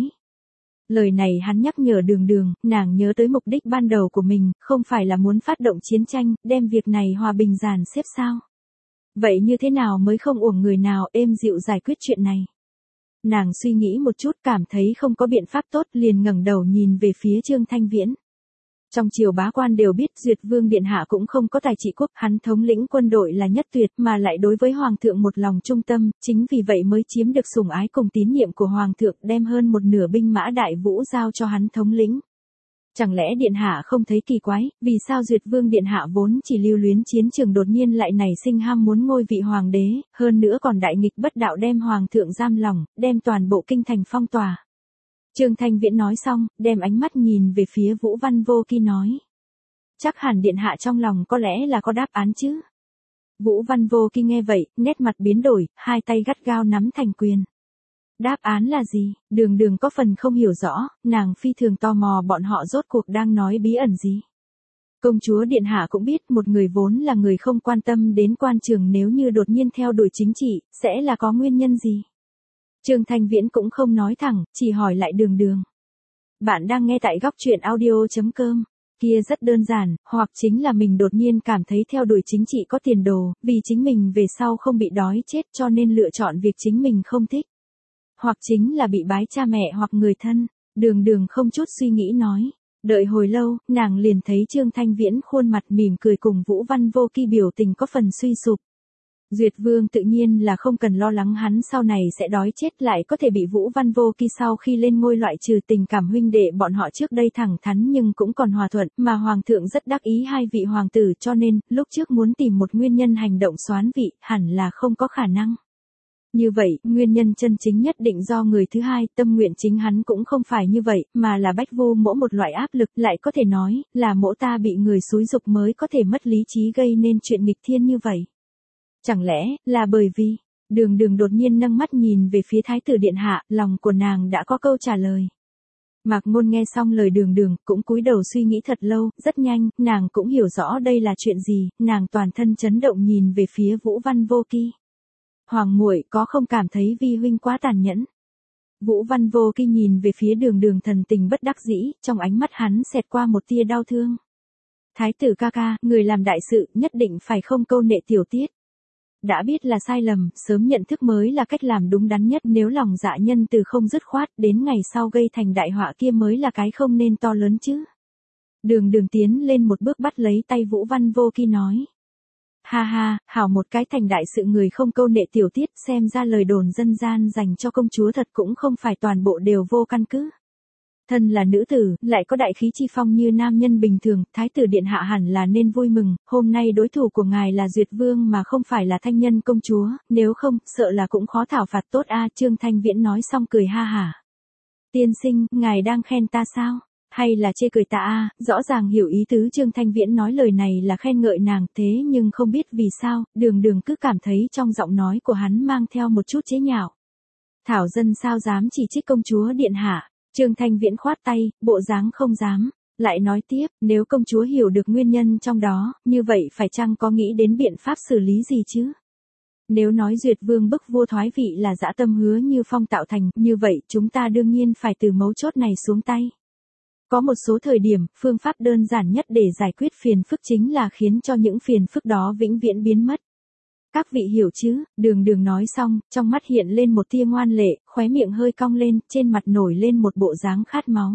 Lời này hắn nhắc nhở đường đường, nàng nhớ tới mục đích ban đầu của mình, không phải là muốn phát động chiến tranh, đem việc này hòa bình dàn xếp sao? Vậy như thế nào mới không uổng người nào, êm dịu giải quyết chuyện này? Nàng suy nghĩ một chút, cảm thấy không có biện pháp tốt, liền ngẩng đầu nhìn về phía Trương Thanh Viễn. Trong triều bá quan đều biết Duyệt Vương điện hạ cũng không có tài trị quốc, hắn thống lĩnh quân đội là nhất tuyệt, mà lại đối với hoàng thượng một lòng trung tâm, chính vì vậy mới chiếm được sủng ái cùng tín nhiệm của hoàng thượng, đem hơn một nửa binh mã đại vũ giao cho hắn thống lĩnh. Chẳng lẽ điện hạ không thấy kỳ quái, vì sao Duyệt Vương điện hạ vốn chỉ lưu luyến chiến trường đột nhiên lại nảy sinh ham muốn ngôi vị hoàng đế, hơn nữa còn đại nghịch bất đạo đem hoàng thượng giam lỏng, đem toàn bộ kinh thành phong tỏa. Trương Thanh Viễn nói xong, đem ánh mắt nhìn về phía Vũ Văn Vô Kỳ nói. Chắc hẳn điện hạ trong lòng có lẽ là có đáp án chứ. Vũ Văn Vô Kỳ nghe vậy, nét mặt biến đổi, hai tay gắt gao nắm thành quyền. Đáp án là gì? Đường Đường có phần không hiểu rõ, nàng phi thường tò mò bọn họ rốt cuộc đang nói bí ẩn gì. Công chúa điện hạ cũng biết một người vốn là người không quan tâm đến quan trường nếu như đột nhiên theo đuổi chính trị, sẽ là có nguyên nhân gì? Trương Thanh Viễn cũng không nói thẳng, chỉ hỏi lại Đường Đường. Bạn đang nghe tại góc truyện audio.com. Kia rất đơn giản, hoặc chính là mình đột nhiên cảm thấy theo đuổi chính trị có tiền đồ, vì chính mình về sau không bị đói chết cho nên lựa chọn việc chính mình không thích. Hoặc chính là bị bái cha mẹ hoặc người thân. Đường Đường không chút suy nghĩ nói. Đợi hồi lâu, nàng liền thấy Trương Thanh Viễn khuôn mặt mỉm cười cùng Vũ Văn Vô Kỳ biểu tình có phần suy sụp. Duyệt Vương tự nhiên là không cần lo lắng hắn sau này sẽ đói chết lại có thể bị Vũ Văn Vô Kỳ sau khi lên ngôi loại trừ tình cảm huynh đệ bọn họ trước đây thẳng thắn nhưng cũng còn hòa thuận, mà Hoàng thượng rất đắc ý hai vị hoàng tử cho nên, lúc trước muốn tìm một nguyên nhân hành động soán vị, hẳn là không có khả năng. Như vậy, nguyên nhân chân chính nhất định do người thứ hai, tâm nguyện chính hắn cũng không phải như vậy, mà là bách vu mỗ một loại áp lực, lại có thể nói, là mỗ ta bị người xúi dục mới có thể mất lý trí gây nên chuyện nghịch thiên như vậy. Chẳng lẽ, là bởi vì, Đường Đường đột nhiên nâng mắt nhìn về phía Thái tử Điện Hạ, lòng của nàng đã có câu trả lời. Mạc Ngôn nghe xong lời Đường Đường, cũng cúi đầu suy nghĩ thật lâu, rất nhanh, nàng cũng hiểu rõ đây là chuyện gì, nàng toàn thân chấn động nhìn về phía Vũ Văn Vô Kỳ. Hoàng muội có không cảm thấy vi huynh quá tàn nhẫn? Vũ Văn Vô Kỳ nhìn về phía Đường Đường thần tình bất đắc dĩ, trong ánh mắt hắn xẹt qua một tia đau thương. Thái tử ca ca, người làm đại sự, nhất định phải không câu nệ tiểu tiết. Đã biết là sai lầm, sớm nhận thức mới là cách làm đúng đắn nhất, nếu lòng dạ nhân từ không dứt khoát, đến ngày sau gây thành đại họa kia mới là cái không nên to lớn chứ. Đường Đường tiến lên một bước bắt lấy tay Vũ Văn Vô Kỳ nói. Ha ha, hảo một cái thành đại sự người không câu nệ tiểu tiết, xem ra lời đồn dân gian dành cho công chúa thật cũng không phải toàn bộ đều vô căn cứ. Thân là nữ tử, lại có đại khí chi phong như nam nhân bình thường, Thái tử Điện Hạ hẳn là nên vui mừng, hôm nay đối thủ của ngài là Duyệt Vương mà không phải là Thanh Nhân công chúa, nếu không, sợ là cũng khó thảo phạt tốt a. Trương Thanh Viễn nói xong cười ha hả. Tiên sinh, ngài đang khen ta sao? Hay là chê cười ta a? Rõ ràng hiểu ý tứ Trương Thanh Viễn nói lời này là khen ngợi nàng, thế nhưng không biết vì sao, Đường Đường cứ cảm thấy trong giọng nói của hắn mang theo một chút chế nhạo. Thảo dân sao dám chỉ trích công chúa Điện Hạ? Trương Thanh Viễn khoát tay, bộ dáng không dám, lại nói tiếp, nếu công chúa hiểu được nguyên nhân trong đó, như vậy phải chăng có nghĩ đến biện pháp xử lý gì chứ? Nếu nói Duyệt Vương bức vua thoái vị là dã tâm Hứa Như Phong tạo thành, như vậy chúng ta đương nhiên phải từ mấu chốt này xuống tay. Có một số thời điểm, phương pháp đơn giản nhất để giải quyết phiền phức chính là khiến cho những phiền phức đó vĩnh viễn biến mất. Các vị hiểu chứ? Đường Đường nói xong, trong mắt hiện lên một tia ngoan lệ, khóe miệng hơi cong lên, trên mặt nổi lên một bộ dáng khát máu.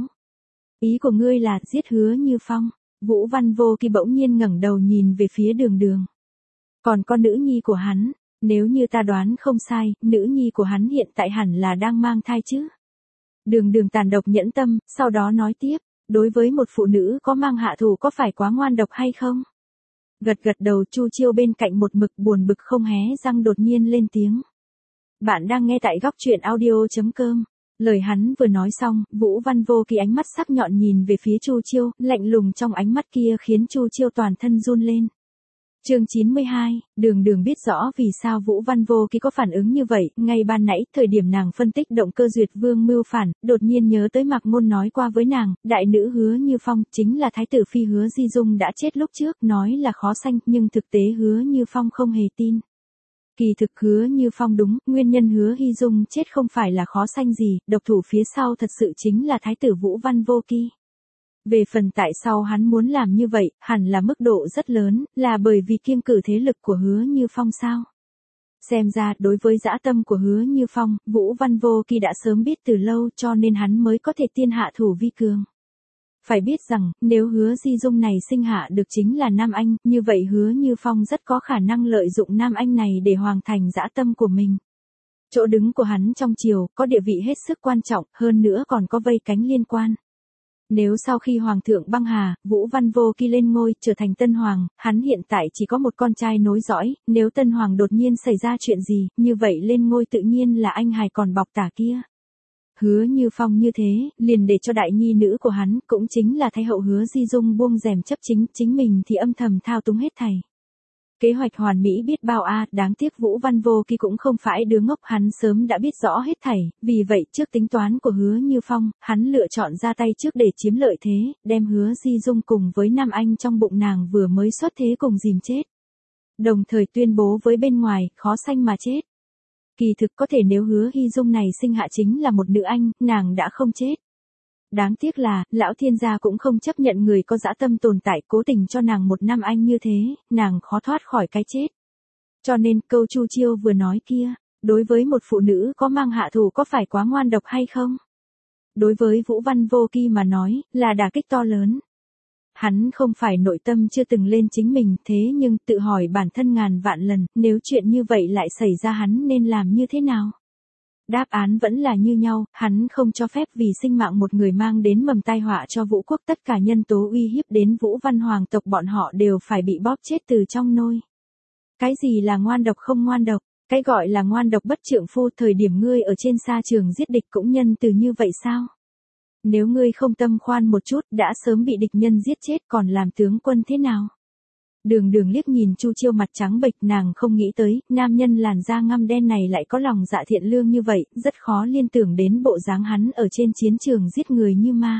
Ý của ngươi là giết Hứa Như Phong? Vũ Văn Vô Kỳ bỗng nhiên ngẩng đầu nhìn về phía Đường Đường. Còn con nữ nhi của hắn, nếu như ta đoán không sai, nữ nhi của hắn hiện tại hẳn là đang mang thai chứ? Đường Đường tàn độc nhẫn tâm, sau đó nói tiếp, đối với một phụ nữ có mang hạ thủ có phải quá ngoan độc hay không? Gật gật đầu, Chu Chiêu bên cạnh một mực buồn bực không hé răng đột nhiên lên tiếng. Bạn đang nghe tại góc truyện audio.com. Lời hắn vừa nói xong, Vũ Văn Vô Kỳ ánh mắt sắc nhọn nhìn về phía Chu Chiêu, lạnh lùng trong ánh mắt kia khiến Chu Chiêu toàn thân run lên. Chương chín mươi hai, Đường Đường biết rõ vì sao Vũ Văn Vô Kỳ có phản ứng như vậy, ngay ban nãy, thời điểm nàng phân tích động cơ Duyệt Vương mưu phản, đột nhiên nhớ tới Mạc Ngôn nói qua với nàng, đại nữ Hứa Như Phong, chính là thái tử phi Hứa Di Dung đã chết lúc trước, nói là khó sanh, nhưng thực tế Hứa Như Phong không hề tin. Kỳ thực Hứa Như Phong đúng, nguyên nhân Hứa Hy Dung chết không phải là khó sanh gì, độc thủ phía sau thật sự chính là thái tử Vũ Văn Vô Kỳ. Về phần tại sao hắn muốn làm như vậy, hẳn là mức độ rất lớn, là bởi vì kiêng cử thế lực của Hứa Như Phong sao? Xem ra, đối với dã tâm của Hứa Như Phong, Vũ Văn Vô Kỳ đã sớm biết từ lâu cho nên hắn mới có thể tiên hạ thủ vi cường. Phải biết rằng, nếu Hứa Di Dung này sinh hạ được chính là Nam Anh, như vậy Hứa Như Phong rất có khả năng lợi dụng Nam Anh này để hoàn thành dã tâm của mình. Chỗ đứng của hắn trong triều, có địa vị hết sức quan trọng, hơn nữa còn có vây cánh liên quan. Nếu sau khi Hoàng thượng băng hà, Vũ Văn Vô Kỳ lên ngôi, trở thành Tân Hoàng, hắn hiện tại chỉ có một con trai nối dõi, nếu Tân Hoàng đột nhiên xảy ra chuyện gì, như vậy lên ngôi tự nhiên là anh hài còn bọc tả kia. Hứa Như Phong như thế, liền để cho đại nhi nữ của hắn, cũng chính là Thái hậu Hứa Di Dung buông rèm chấp chính, chính mình thì âm thầm thao túng hết thảy. Kế hoạch hoàn mỹ biết bao a, đáng tiếc Vũ Văn Vô Kỳ cũng không phải đứa ngốc, hắn sớm đã biết rõ hết thảy, vì vậy trước tính toán của Hứa Như Phong, hắn lựa chọn ra tay trước để chiếm lợi thế, đem Hứa Di Dung cùng với Nam Anh trong bụng nàng vừa mới xuất thế cùng dìm chết. Đồng thời tuyên bố với bên ngoài, khó sanh mà chết. Kỳ thực có thể nếu Hứa Hy Dung này sinh hạ chính là một nữ anh, nàng đã không chết. Đáng tiếc là, lão thiên gia cũng không chấp nhận người có dã tâm tồn tại, cố tình cho nàng một nam anh như thế, nàng khó thoát khỏi cái chết. Cho nên câu Chu Chiêu vừa nói kia, đối với một phụ nữ có mang hạ thủ có phải quá ngoan độc hay không? Đối với Vũ Văn Vô Kỳ mà nói, là đả kích to lớn. Hắn không phải nội tâm chưa từng lên chính mình, thế nhưng tự hỏi bản thân ngàn vạn lần, nếu chuyện như vậy lại xảy ra hắn nên làm như thế nào? Đáp án vẫn là như nhau, hắn không cho phép vì sinh mạng một người mang đến mầm tai họa cho Vũ quốc, tất cả nhân tố uy hiếp đến Vũ Văn hoàng tộc bọn họ đều phải bị bóp chết từ trong nôi. Cái gì là ngoan độc không ngoan độc? Cái gọi là ngoan độc bất trượng phu, thời điểm ngươi ở trên sa trường giết địch cũng nhân từ như vậy sao? Nếu ngươi không tâm khoan một chút, đã sớm bị địch nhân giết chết, còn làm tướng quân thế nào? Đường Đường liếc nhìn Chu Chiêu mặt trắng bệch, nàng không nghĩ tới, nam nhân làn da ngăm đen này lại có lòng dạ thiện lương như vậy, rất khó liên tưởng đến bộ dáng hắn ở trên chiến trường giết người như ma.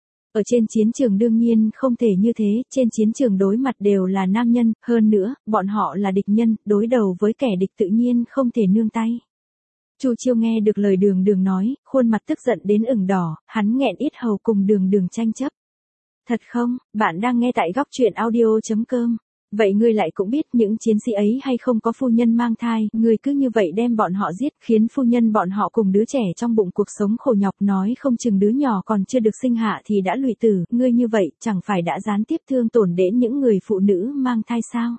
Ở trên chiến trường đương nhiên không thể như thế, trên chiến trường đối mặt đều là nam nhân, hơn nữa, bọn họ là địch nhân, đối đầu với kẻ địch tự nhiên không thể nương tay. Chu Chiêu nghe được lời Đường Đường nói, khuôn mặt tức giận đến ửng đỏ, hắn nghẹn ít hầu cùng Đường Đường tranh chấp. Thật không, bạn đang nghe tại góc truyện audio chấm com. Vậy ngươi lại cũng biết những chiến sĩ ấy hay không có phu nhân mang thai, ngươi cứ như vậy đem bọn họ giết, khiến phu nhân bọn họ cùng đứa trẻ trong bụng cuộc sống khổ nhọc, nói không chừng đứa nhỏ còn chưa được sinh hạ thì đã lụy tử, ngươi như vậy chẳng phải đã gián tiếp thương tổn đến những người phụ nữ mang thai sao?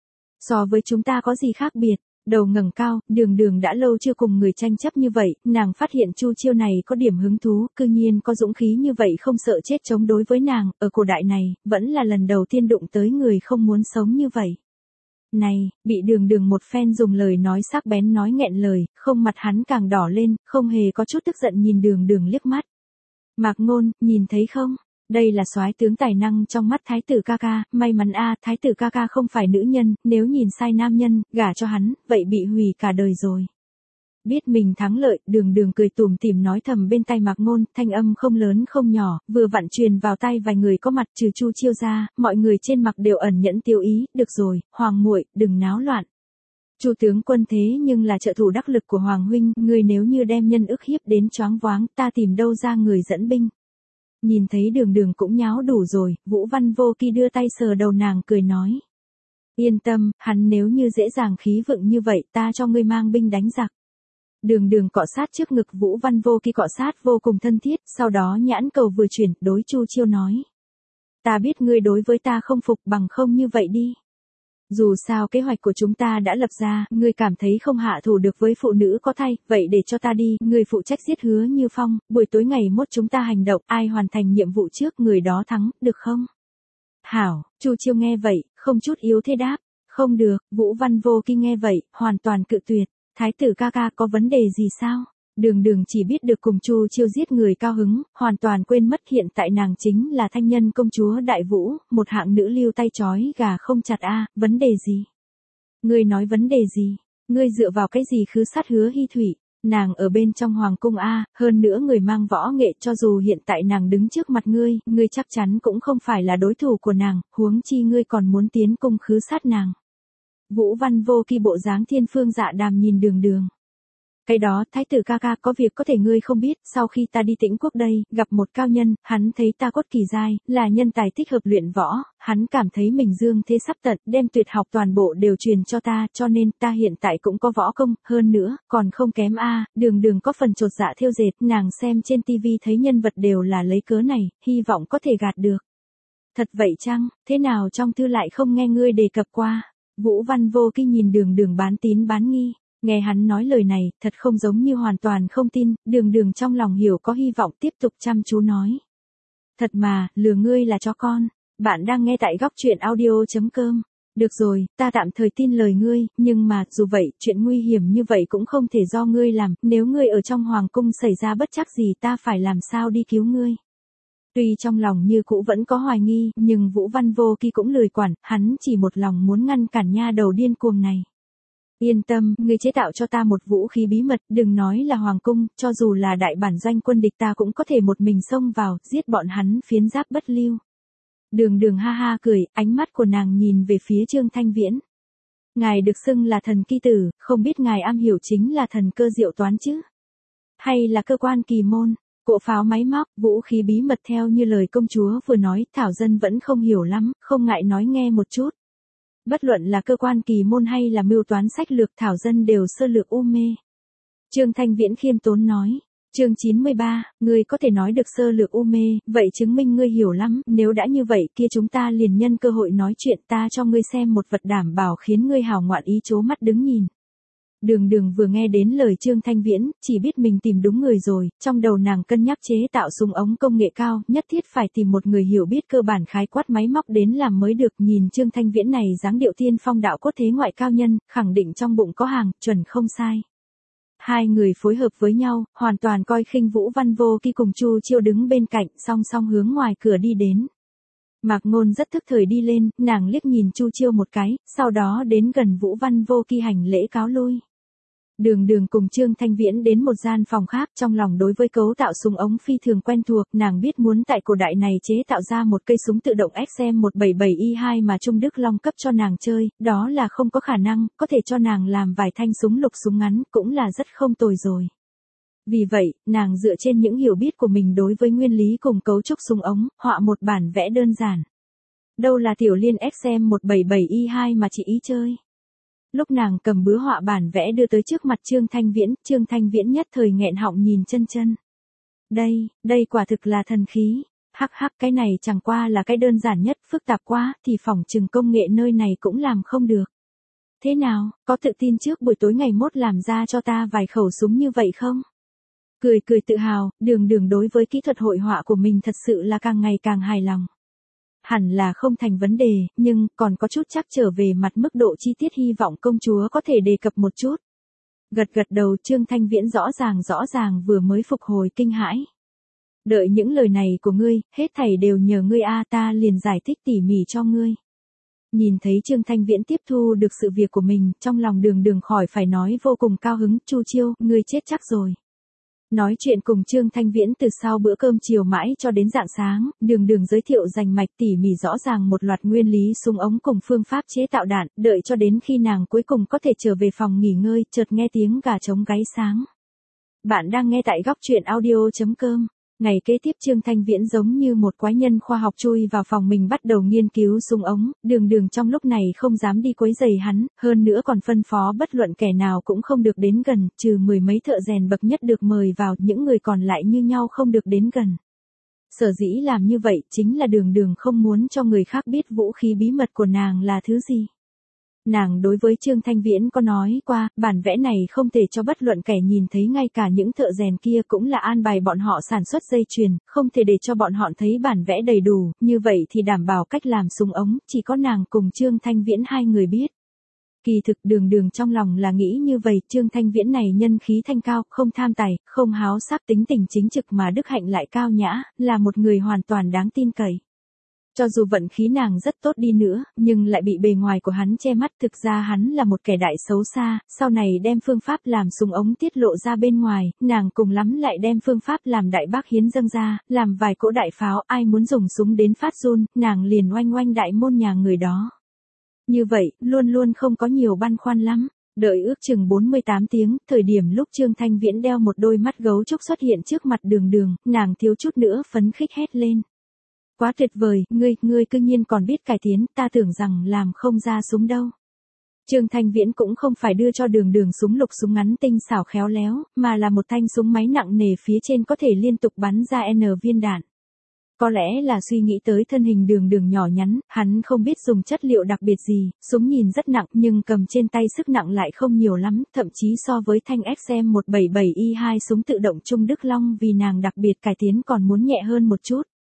So với chúng ta có gì khác biệt? Đầu ngẩng cao, Đường Đường đã lâu chưa cùng người tranh chấp như vậy, nàng phát hiện Chu Chiêu này có điểm hứng thú, cư nhiên có dũng khí như vậy không sợ chết chống đối với nàng, ở cổ đại này, vẫn là lần đầu tiên đụng tới người không muốn sống như vậy. Này, bị Đường Đường một phen dùng lời nói sắc bén nói nghẹn lời, không mặt hắn càng đỏ lên, không hề có chút tức giận nhìn Đường Đường liếc mắt. Mạc Ngôn, nhìn thấy không? Đây là soái tướng tài năng trong mắt thái tử ca ca, may mắn a, thái tử ca ca không phải nữ nhân, nếu nhìn sai nam nhân, gả cho hắn, vậy bị hủy cả đời rồi. Biết mình thắng lợi, Đường Đường cười tủm tỉm nói thầm bên tai Mạc Ngôn, thanh âm không lớn không nhỏ, vừa vặn truyền vào tai vài người có mặt trừ Chu Chiêu ra, mọi người trên mặt đều ẩn nhẫn tiêu ý, được rồi, hoàng muội, đừng náo loạn. Chu tướng quân thế nhưng là trợ thủ đắc lực của hoàng huynh, người nếu như đem nhân ức hiếp đến choáng váng, ta tìm đâu ra người dẫn binh. Nhìn thấy Đường Đường cũng nháo đủ rồi, Vũ Văn Vô Kỳ đưa tay sờ đầu nàng cười nói. Yên tâm, hắn nếu như dễ dàng khí vựng như vậy, ta cho ngươi mang binh đánh giặc. Đường Đường cọ sát trước ngực Vũ Văn Vô Kỳ, cọ sát vô cùng thân thiết, sau đó nhãn cầu vừa chuyển, đối Chu Chiêu nói. Ta biết ngươi đối với ta không phục, bằng không như vậy đi. Dù sao kế hoạch của chúng ta đã lập ra, ngươi cảm thấy không hạ thủ được với phụ nữ có thai, vậy để cho ta đi, ngươi phụ trách giết Hứa Như Phong, buổi tối ngày mốt chúng ta hành động, ai hoàn thành nhiệm vụ trước người đó thắng, được không? Hảo, Chu Chiêu nghe vậy, không chút yếu thế đáp, không được, Vũ Văn Vô Kỳ nghe vậy, hoàn toàn cự tuyệt, thái tử ca ca có vấn đề gì sao? Đường Đường chỉ biết được cùng Chu Chiêu giết người cao hứng, hoàn toàn quên mất hiện tại nàng chính là thanh nhân công chúa Đại Vũ, một hạng nữ lưu tay chói gà không chặt a, vấn đề gì? Ngươi nói vấn đề gì? Ngươi dựa vào cái gì khứ sát Hứa Hy Thủy? Nàng ở bên trong hoàng cung a, hơn nữa người mang võ nghệ, cho dù hiện tại nàng đứng trước mặt ngươi, ngươi chắc chắn cũng không phải là đối thủ của nàng, huống chi ngươi còn muốn tiến cung khứ sát nàng. Vũ Văn Vô Kỳ bộ dáng thiên phương dạ đàm nhìn Đường Đường. Cái đó, thái tử ca ca, có việc có thể ngươi không biết, sau khi ta đi Tĩnh quốc đây, gặp một cao nhân, hắn thấy ta cốt kỳ giai, là nhân tài thích hợp luyện võ, hắn cảm thấy mình dương thế sắp tận, đem tuyệt học toàn bộ đều truyền cho ta, cho nên ta hiện tại cũng có võ công, hơn nữa, còn không kém a. Đường Đường có phần chột dạ thêu dệt, nàng xem trên tivi thấy nhân vật đều là lấy cớ này, hy vọng có thể gạt được. Thật vậy chăng, thế nào trong thư lại không nghe ngươi đề cập qua? Vũ Văn Vô Kỳ nhìn Đường Đường bán tín bán nghi. Nghe hắn nói lời này, thật không giống như hoàn toàn không tin, Đường Đường trong lòng hiểu có hy vọng tiếp tục chăm chú nói. Thật mà, lừa ngươi là chó con, bạn đang nghe tại góc truyện audio chấm com. Được rồi, ta tạm thời tin lời ngươi, nhưng mà, dù vậy, chuyện nguy hiểm như vậy cũng không thể do ngươi làm, nếu ngươi ở trong hoàng cung xảy ra bất trắc gì ta phải làm sao đi cứu ngươi. Tuy trong lòng như cũ vẫn có hoài nghi, nhưng Vũ Văn Vô Kỳ cũng lười quản, hắn chỉ một lòng muốn ngăn cản nha đầu điên cuồng này. Yên tâm, ngươi chế tạo cho ta một vũ khí bí mật, đừng nói là hoàng cung, cho dù là đại bản doanh quân địch ta cũng có thể một mình xông vào, giết bọn hắn phiến giáp bất lưu. Đường Đường ha ha cười, ánh mắt của nàng nhìn về phía Trương Thanh Viễn. Ngài được xưng là thần kỳ tử, không biết ngài am hiểu chính là thần cơ diệu toán chứ? Hay là cơ quan kỳ môn, cỗ pháo máy móc, vũ khí bí mật theo như lời công chúa vừa nói, Thảo Dân vẫn không hiểu lắm, không ngại nói nghe một chút. Bất luận là cơ quan kỳ môn hay là mưu toán sách lược, Thảo Dân đều sơ lược u mê. Trương Thanh Viễn khiêm tốn nói. Chương chín mươi ba, ngươi có thể nói được sơ lược u mê, vậy chứng minh ngươi hiểu lắm, nếu đã như vậy kia chúng ta liền nhân cơ hội nói chuyện, ta cho ngươi xem một vật đảm bảo khiến ngươi hào ngoạn ý chố mắt đứng nhìn. Đường Đường vừa nghe đến lời Trương Thanh Viễn, chỉ biết mình tìm đúng người rồi, trong đầu nàng cân nhắc chế tạo súng ống công nghệ cao, nhất thiết phải tìm một người hiểu biết cơ bản khái quát máy móc đến làm mới được. Nhìn Trương Thanh Viễn này dáng điệu tiên phong đạo cốt thế ngoại cao nhân, khẳng định trong bụng có hàng, chuẩn không sai. Hai người phối hợp với nhau, hoàn toàn coi khinh Vũ Văn Vô Kỳ cùng Chu Chiêu đứng bên cạnh, song song hướng ngoài cửa đi đến. Mạc Ngôn rất thức thời đi lên, nàng liếc nhìn Chu Chiêu một cái, sau đó đến gần Vũ Văn Vô Kỳ hành lễ cáo lui. Đường Đường cùng Trương Thanh Viễn đến một gian phòng khác, trong lòng đối với cấu tạo súng ống phi thường quen thuộc, nàng biết muốn tại cổ đại này chế tạo ra một cây súng tự động X M một bảy bảy Y hai mà Trung Đức Long cấp cho nàng chơi, đó là không có khả năng, có thể cho nàng làm vài thanh súng lục súng ngắn, cũng là rất không tồi rồi. Vì vậy, nàng dựa trên những hiểu biết của mình đối với nguyên lý cùng cấu trúc súng ống, họa một bản vẽ đơn giản. Đâu là tiểu liên X M một bảy bảy Y hai mà chị ý chơi. Lúc nàng cầm bứa họa bản vẽ đưa tới trước mặt Trương Thanh Viễn, Trương Thanh Viễn nhất thời nghẹn họng nhìn chân chân. Đây, đây quả thực là thần khí. Hắc hắc, cái này chẳng qua là cái đơn giản nhất, phức tạp quá, thì phỏng chừng công nghệ nơi này cũng làm không được. Thế nào, có tự tin trước buổi tối ngày mốt làm ra cho ta vài khẩu súng như vậy không? Cười cười tự hào, Đường Đường đối với kỹ thuật hội họa của mình thật sự là càng ngày càng hài lòng. Hẳn là không thành vấn đề, nhưng còn có chút chắc trở về mặt mức độ chi tiết, hy vọng công chúa có thể đề cập một chút. Gật gật đầu, Trương Thanh Viễn rõ ràng rõ ràng vừa mới phục hồi kinh hãi. Đợi những lời này của ngươi, hết thảy đều nhờ ngươi a, ta liền giải thích tỉ mỉ cho ngươi. Nhìn thấy Trương Thanh Viễn tiếp thu được sự việc của mình, trong lòng Đường Đường khỏi phải nói vô cùng cao hứng. Chu Chiêu, ngươi chết chắc rồi. Nói chuyện cùng Trương Thanh Viễn từ sau bữa cơm chiều mãi cho đến rạng sáng, Đường Đường giới thiệu rành mạch tỉ mỉ rõ ràng một loạt nguyên lý súng ống cùng phương pháp chế tạo đạn, đợi cho đến khi nàng cuối cùng có thể trở về phòng nghỉ ngơi, chợt nghe tiếng gà trống gáy sáng. Bạn đang nghe tại góc truyện audio chấm com. Ngày kế tiếp Trương Thanh Viễn giống như một quái nhân khoa học chui vào phòng mình bắt đầu nghiên cứu súng ống, Đường Đường trong lúc này không dám đi quấy rầy hắn, hơn nữa còn phân phó bất luận kẻ nào cũng không được đến gần, trừ mười mấy thợ rèn bậc nhất được mời vào, những người còn lại như nhau không được đến gần. Sở dĩ làm như vậy chính là Đường Đường không muốn cho người khác biết vũ khí bí mật của nàng là thứ gì. Nàng đối với Trương Thanh Viễn có nói qua, bản vẽ này không thể cho bất luận kẻ nhìn thấy, ngay cả những thợ rèn kia cũng là an bài bọn họ sản xuất dây chuyền, không thể để cho bọn họ thấy bản vẽ đầy đủ, như vậy thì đảm bảo cách làm súng ống, chỉ có nàng cùng Trương Thanh Viễn hai người biết. Kỳ thực Đường Đường trong lòng là nghĩ như vậy, Trương Thanh Viễn này nhân khí thanh cao, không tham tài, không háo sắc, tính tình chính trực mà đức hạnh lại cao nhã, là một người hoàn toàn đáng tin cậy. Cho dù vận khí nàng rất tốt đi nữa, nhưng lại bị bề ngoài của hắn che mắt, thực ra hắn là một kẻ đại xấu xa, sau này đem phương pháp làm súng ống tiết lộ ra bên ngoài, nàng cùng lắm lại đem phương pháp làm đại bác hiến dâng ra, làm vài cỗ đại pháo, ai muốn dùng súng đến phát run, nàng liền oanh oanh đại môn nhà người đó. Như vậy, luôn luôn không có nhiều băn khoăn lắm. Đợi ước chừng bốn mươi tám tiếng, thời điểm lúc Trương Thanh Viễn đeo một đôi mắt gấu trúc xuất hiện trước mặt Đường Đường, nàng thiếu chút nữa phấn khích hét lên. Quá tuyệt vời, ngươi, ngươi cư nhiên còn biết cải tiến, ta tưởng rằng làm không ra súng đâu. Trương Thanh Viễn cũng không phải đưa cho Đường Đường súng lục súng ngắn tinh xảo khéo léo, mà là một thanh súng máy nặng nề phía trên có thể liên tục bắn ra N viên đạn. Có lẽ là suy nghĩ tới thân hình Đường Đường nhỏ nhắn, hắn không biết dùng chất liệu đặc biệt gì, súng nhìn rất nặng nhưng cầm trên tay sức nặng lại không nhiều lắm, thậm chí so với thanh X M một bảy bảy Y hai súng tự động Trung Đức Long vì nàng đặc biệt cải tiến còn muốn nhẹ hơn một chút.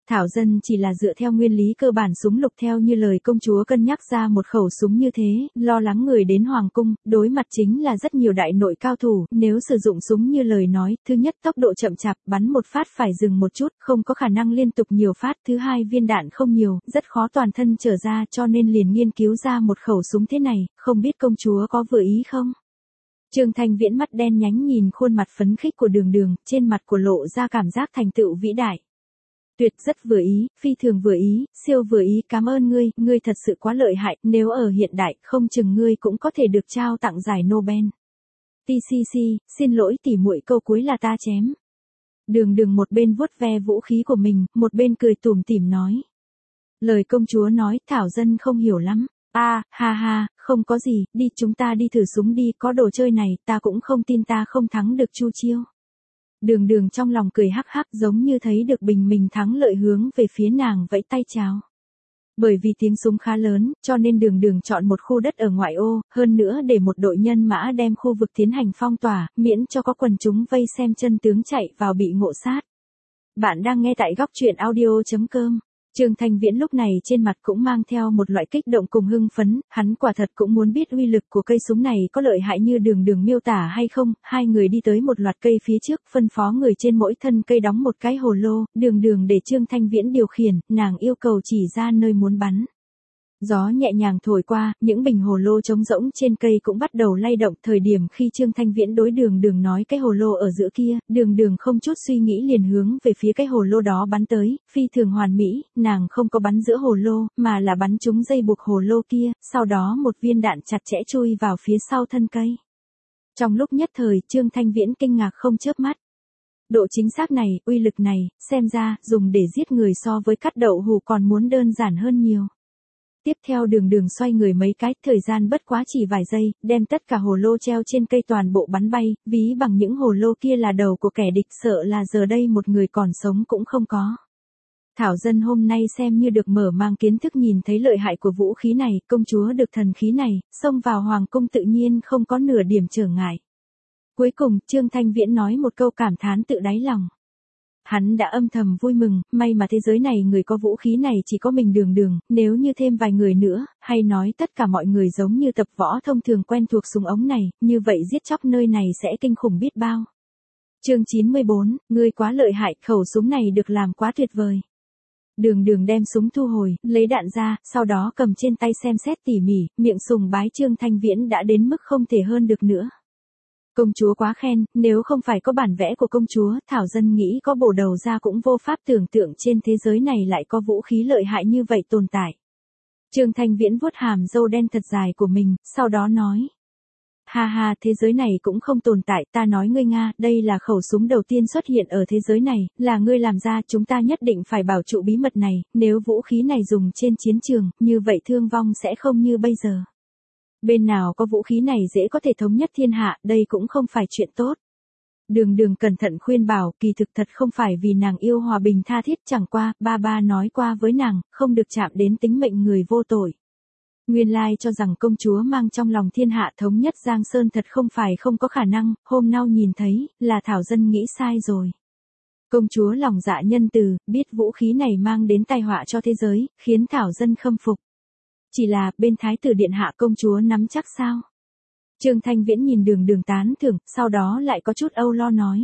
Thảo Dân chỉ là dựa theo nguyên lý cơ bản súng lục theo như lời công chúa cân nhắc ra một khẩu súng như thế, lo lắng người đến Hoàng cung, đối mặt chính là rất nhiều đại nội cao thủ, nếu sử dụng súng như lời nói, thứ nhất tốc độ chậm chạp, bắn một phát phải dừng một chút, không có khả năng liên tục nhiều phát, thứ hai viên đạn không nhiều, rất khó toàn thân trở ra cho nên liền nghiên cứu ra một khẩu súng thế này, không biết công chúa có vừa ý không? Trương Thanh Viễn mắt đen nhánh nhìn khuôn mặt phấn khích của Đường Đường, trên mặt của lộ ra cảm giác thành tựu vĩ đại. Tuyệt, rất vừa ý, phi thường vừa ý, siêu vừa ý, cảm ơn ngươi, ngươi thật sự quá lợi hại, nếu ở hiện đại, không chừng ngươi cũng có thể được trao tặng giải Nobel. tê xê xê, xin lỗi tỉ muội, câu cuối là ta chém. Đường Đường một bên vuốt ve vũ khí của mình, một bên cười tủm tỉm nói. Lời công chúa nói, Thảo Dân không hiểu lắm. A, à, ha ha, không có gì, đi chúng ta đi thử súng đi, có đồ chơi này, ta cũng không tin ta không thắng được Chu Chiêu. Đường Đường trong lòng cười hắc hắc giống như thấy được bình mình thắng lợi hướng về phía nàng vẫy tay chào. Bởi vì tiếng súng khá lớn, cho nên Đường Đường chọn một khu đất ở ngoại ô, hơn nữa để một đội nhân mã đem khu vực tiến hành phong tỏa, miễn cho có quần chúng vây xem chân tướng chạy vào bị ngộ sát. Bạn đang nghe tại góc truyện audio chấm com. Trương Thanh Viễn lúc này trên mặt cũng mang theo một loại kích động cùng hưng phấn, hắn quả thật cũng muốn biết uy lực của cây súng này có lợi hại như Đường Đường miêu tả hay không. Hai người đi tới một loạt cây phía trước, phân phó người trên mỗi thân cây đóng một cái hồ lô, Đường Đường để Trương Thanh Viễn điều khiển, nàng yêu cầu chỉ ra nơi muốn bắn. Gió nhẹ nhàng thổi qua, những bình hồ lô trống rỗng trên cây cũng bắt đầu lay động. Thời điểm khi Trương Thanh Viễn đối Đường Đường nói cái hồ lô ở giữa kia, Đường Đường không chút suy nghĩ liền hướng về phía cái hồ lô đó bắn tới, phi thường hoàn mỹ, nàng không có bắn giữa hồ lô, mà là bắn trúng dây buộc hồ lô kia, sau đó một viên đạn chặt chẽ chui vào phía sau thân cây. Trong lúc nhất thời, Trương Thanh Viễn kinh ngạc không chớp mắt. Độ chính xác này, uy lực này, xem ra, dùng để giết người so với cắt đậu hù còn muốn đơn giản hơn nhiều. Tiếp theo Đường Đường xoay người mấy cái, thời gian bất quá chỉ vài giây, đem tất cả hồ lô treo trên cây toàn bộ bắn bay, ví bằng những hồ lô kia là đầu của kẻ địch, sợ là giờ đây một người còn sống cũng không có. Thảo Dân hôm nay xem như được mở mang kiến thức nhìn thấy lợi hại của vũ khí này, công chúa được thần khí này, xông vào hoàng cung tự nhiên không có nửa điểm trở ngại. Cuối cùng, Trương Thanh Viễn nói một câu cảm thán tự đáy lòng. Hắn đã âm thầm vui mừng, may mà thế giới này người có vũ khí này chỉ có mình Đường Đường, nếu như thêm vài người nữa, hay nói tất cả mọi người giống như tập võ thông thường quen thuộc súng ống này, như vậy giết chóc nơi này sẽ kinh khủng biết bao. Chương chín mươi bốn, ngươi quá lợi hại, khẩu súng này được làm quá tuyệt vời. Đường Đường đem súng thu hồi, lấy đạn ra, sau đó cầm trên tay xem xét tỉ mỉ, miệng sùng bái Trương Thanh Viễn đã đến mức không thể hơn được nữa. Công chúa quá khen, nếu không phải có bản vẽ của công chúa, Thảo Dân nghĩ có bổ đầu ra cũng vô pháp tưởng tượng trên thế giới này lại có vũ khí lợi hại như vậy tồn tại. Trương Thanh Viễn vuốt hàm râu đen thật dài của mình, sau đó nói. Ha ha, thế giới này cũng không tồn tại, ta nói ngươi Nga, đây là khẩu súng đầu tiên xuất hiện ở thế giới này, là ngươi làm ra, chúng ta nhất định phải bảo trụ bí mật này, nếu vũ khí này dùng trên chiến trường, như vậy thương vong sẽ không như bây giờ. Bên nào có vũ khí này dễ có thể thống nhất thiên hạ, đây cũng không phải chuyện tốt. Đường Đường cẩn thận khuyên bảo, kỳ thực thật không phải vì nàng yêu hòa bình tha thiết, chẳng qua, ba ba nói qua với nàng, không được chạm đến tính mệnh người vô tội. Nguyên lai cho rằng công chúa mang trong lòng thiên hạ thống nhất Giang Sơn thật không phải không có khả năng, hôm nay nhìn thấy, là Thảo Dân nghĩ sai rồi. Công chúa lòng dạ nhân từ, biết vũ khí này mang đến tai họa cho thế giới, khiến Thảo Dân khâm phục. Chỉ là, bên thái tử điện hạ công chúa nắm chắc sao? Trương Thanh Viễn nhìn Đường Đường tán thưởng, sau đó lại có chút âu lo nói.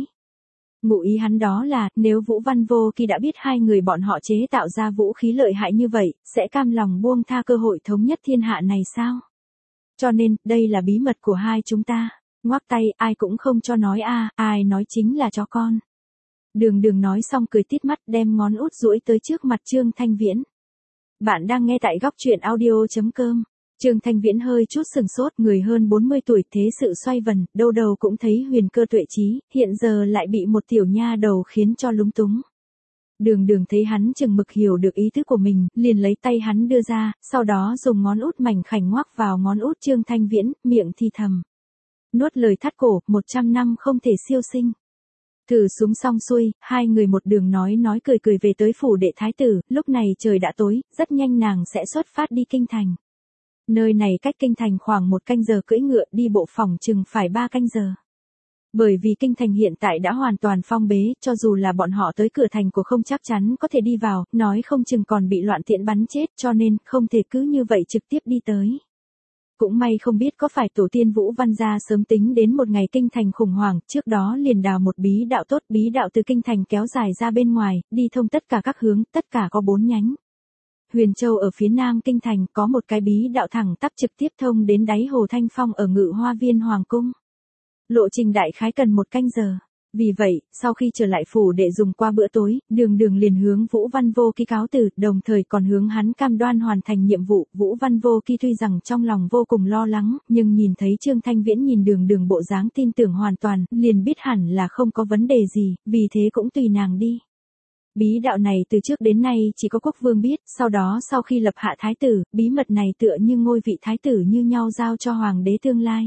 Ngụ ý hắn đó là, nếu Vũ Văn Vô Kỳ đã biết hai người bọn họ chế tạo ra vũ khí lợi hại như vậy, sẽ cam lòng buông tha cơ hội thống nhất thiên hạ này sao? Cho nên, đây là bí mật của hai chúng ta. Ngoắc tay, ai cũng không cho nói a, ai nói chính là chó con. Đường Đường nói xong cười tít mắt đem ngón út duỗi tới trước mặt Trương Thanh Viễn. Bạn đang nghe tại góc truyện audio chấm com. Trương Thanh Viễn hơi chút sừng sốt, người hơn bốn mươi tuổi thế sự xoay vần, đâu đâu cũng thấy huyền cơ tuệ trí, hiện giờ lại bị một tiểu nha đầu khiến cho lúng túng. Đường Đường thấy hắn chừng mực hiểu được ý tứ của mình, liền lấy tay hắn đưa ra, sau đó dùng ngón út mảnh khảnh ngoắc vào ngón út Trương Thanh Viễn, miệng thì thầm. Nuốt lời thắt cổ, một trăm năm không thể siêu sinh. Thử súng xong xuôi, hai người một đường nói nói cười cười về tới phủ đệ thái tử, lúc này trời đã tối, rất nhanh nàng sẽ xuất phát đi kinh thành. Nơi này cách kinh thành khoảng một canh giờ cưỡi ngựa, đi bộ phòng chừng phải ba canh giờ. Bởi vì kinh thành hiện tại đã hoàn toàn phong bế, cho dù là bọn họ tới cửa thành của không chắc chắn có thể đi vào, nói không chừng còn bị loạn tiễn bắn chết, cho nên không thể cứ như vậy trực tiếp đi tới. Cũng may không biết có phải tổ tiên Vũ Văn gia sớm tính đến một ngày kinh thành khủng hoảng, trước đó liền đào một bí đạo tốt, bí đạo từ kinh thành kéo dài ra bên ngoài, đi thông tất cả các hướng, tất cả có bốn nhánh. Huyền Châu ở phía nam kinh thành có một cái bí đạo thẳng tắp trực tiếp thông đến đáy hồ Thanh Phong ở Ngự Hoa Viên Hoàng cung. Lộ trình đại khái cần một canh giờ. Vì vậy, sau khi trở lại phủ để dùng qua bữa tối, Đường Đường liền hướng Vũ Văn Vô Ký cáo từ, đồng thời còn hướng hắn cam đoan hoàn thành nhiệm vụ. Vũ Văn Vô Ký tuy rằng trong lòng vô cùng lo lắng, nhưng nhìn thấy Trương Thanh Viễn nhìn Đường Đường bộ dáng tin tưởng hoàn toàn, liền biết hẳn là không có vấn đề gì, vì thế cũng tùy nàng đi. Bí đạo này từ trước đến nay chỉ có quốc vương biết, sau đó sau khi lập hạ thái tử, bí mật này tựa như ngôi vị thái tử như nhau giao cho hoàng đế tương lai.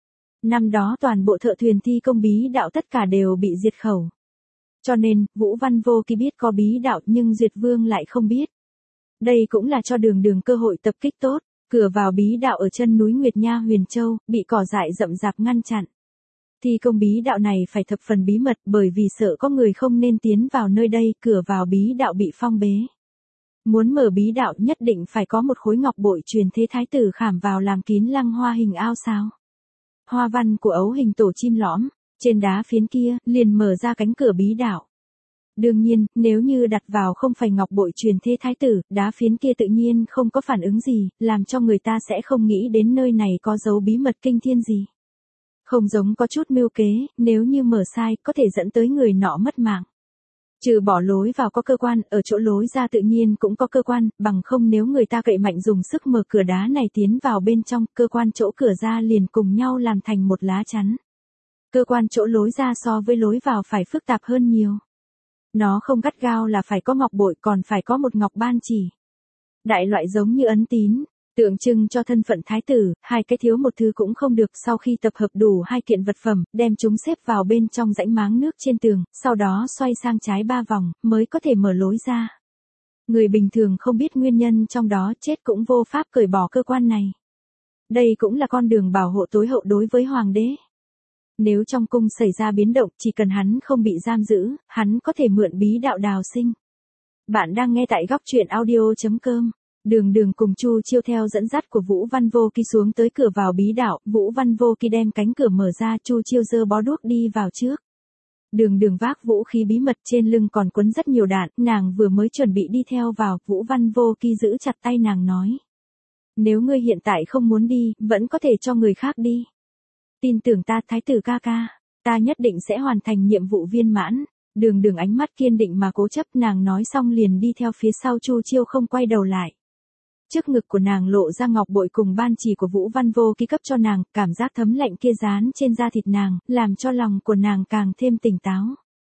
Năm đó toàn bộ thợ thuyền thi công bí đạo tất cả đều bị diệt khẩu. Cho nên, Vũ Văn Vô Ký biết có bí đạo nhưng Duyệt Vương lại không biết. Đây cũng là cho Đường Đường cơ hội tập kích tốt, cửa vào bí đạo ở chân núi Nguyệt Nha Huyền Châu, bị cỏ dại rậm rạp ngăn chặn. Thi công bí đạo này phải thập phần bí mật bởi vì sợ có người không nên tiến vào nơi đây, cửa vào bí đạo bị phong bế. Muốn mở bí đạo nhất định phải có một khối ngọc bội truyền thế thái tử khảm vào làm kín lăng hoa hình ao sao. Hoa văn của ấu hình tổ chim lõm, trên đá phiến kia, liền mở ra cánh cửa bí đạo. Đương nhiên, nếu như đặt vào không phải ngọc bội truyền thế thái tử, đá phiến kia tự nhiên không có phản ứng gì, làm cho người ta sẽ không nghĩ đến nơi này có dấu bí mật kinh thiên gì. Không giống có chút mưu kế, nếu như mở sai, có thể dẫn tới người nọ mất mạng. Trừ bỏ lối vào có cơ quan, ở chỗ lối ra tự nhiên cũng có cơ quan, bằng không nếu người ta cậy mạnh dùng sức mở cửa đá này tiến vào bên trong, cơ quan chỗ cửa ra liền cùng nhau làm thành một lá chắn. Cơ quan chỗ lối ra so với lối vào phải phức tạp hơn nhiều. Nó không gắt gao là phải có ngọc bội còn phải có một ngọc ban chỉ. Đại loại giống như ấn tín, tượng trưng cho thân phận thái tử, hai cái thiếu một thứ cũng không được. Sau khi tập hợp đủ hai kiện vật phẩm, đem chúng xếp vào bên trong rãnh máng nước trên tường, sau đó xoay sang trái ba vòng, mới có thể mở lối ra. Người bình thường không biết nguyên nhân trong đó, chết cũng vô pháp cởi bỏ cơ quan này. Đây cũng là con đường bảo hộ tối hậu đối với hoàng đế. Nếu trong cung xảy ra biến động, chỉ cần hắn không bị giam giữ, hắn có thể mượn bí đạo đào sinh. Bạn đang nghe tại góc truyện audio chấm com. Đường Đường cùng Chu Chiêu theo dẫn dắt của Vũ Văn Vô Ký xuống tới cửa vào bí đạo, Vũ Văn Vô Ký đem cánh cửa mở ra, Chu Chiêu giơ bó đuốc đi vào trước. Đường Đường vác vũ khí bí mật trên lưng còn quấn rất nhiều đạn, nàng vừa mới chuẩn bị đi theo vào, Vũ Văn Vô Ký giữ chặt tay nàng nói. Nếu ngươi hiện tại không muốn đi, vẫn có thể cho người khác đi. Tin tưởng ta, thái tử ca ca, ta nhất định sẽ hoàn thành nhiệm vụ viên mãn. Đường Đường ánh mắt kiên định mà cố chấp, nàng nói xong liền đi theo phía sau Chu Chiêu không quay đầu lại. Trước ngực của nàng lộ ra ngọc bội cùng ban chỉ của Vũ Văn Vô Ký cấp cho nàng, cảm giác thấm lạnh kia dán trên da thịt nàng, làm cho lòng của nàng càng thêm tỉnh táo.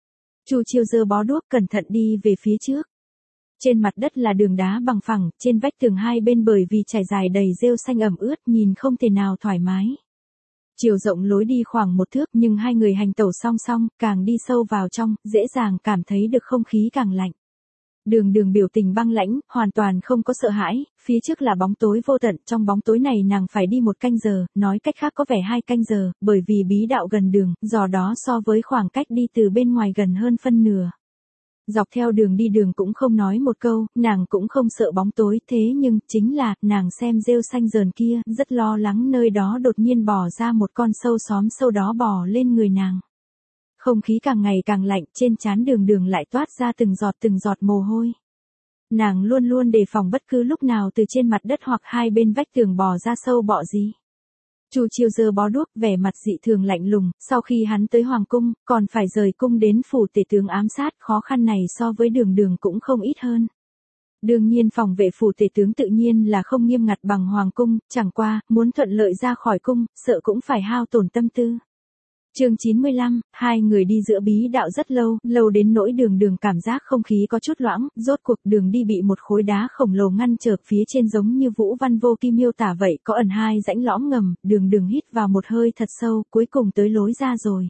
Chu Chiêu giơ bó đuốc cẩn thận đi về phía trước. Trên mặt đất là đường đá bằng phẳng, trên vách tường hai bên bởi vì trải dài đầy rêu xanh ẩm ướt, nhìn không thể nào thoải mái. Chiều rộng lối đi khoảng một thước, nhưng hai người hành tẩu song song, càng đi sâu vào trong, dễ dàng cảm thấy được không khí càng lạnh. Đường Đường biểu tình băng lãnh, hoàn toàn không có sợ hãi, phía trước là bóng tối vô tận, trong bóng tối này nàng phải đi một canh giờ, nói cách khác có vẻ hai canh giờ, bởi vì bí đạo gần đường, do đó so với khoảng cách đi từ bên ngoài gần hơn phân nửa. Dọc theo đường đi Đường cũng không nói một câu, nàng cũng không sợ bóng tối, thế nhưng, chính là, nàng xem rêu xanh rờn kia, rất lo lắng nơi đó đột nhiên bò ra một con sâu xóm, sâu đó bò lên người nàng. Không khí càng ngày càng lạnh, trên trán Đường Đường lại toát ra từng giọt từng giọt mồ hôi. Nàng luôn luôn đề phòng bất cứ lúc nào từ trên mặt đất hoặc hai bên vách tường bò ra sâu bọ gì. Chu Chiêu giơ bó đuốc, vẻ mặt dị thường lạnh lùng, sau khi hắn tới hoàng cung, còn phải rời cung đến phủ tể tướng ám sát, khó khăn này so với Đường Đường cũng không ít hơn. Đương nhiên phòng vệ phủ tể tướng tự nhiên là không nghiêm ngặt bằng hoàng cung, chẳng qua, muốn thuận lợi ra khỏi cung, sợ cũng phải hao tổn tâm tư. Chương chín mươi lăm, hai người đi giữa bí đạo rất lâu, lâu đến nỗi Đường Đường cảm giác không khí có chút loãng, rốt cuộc đường đi bị một khối đá khổng lồ ngăn trở, phía trên giống như Vũ Văn Vô Ký miêu tả vậy, có ẩn hai rãnh lõm ngầm, Đường Đường hít vào một hơi thật sâu, cuối cùng tới lối ra rồi.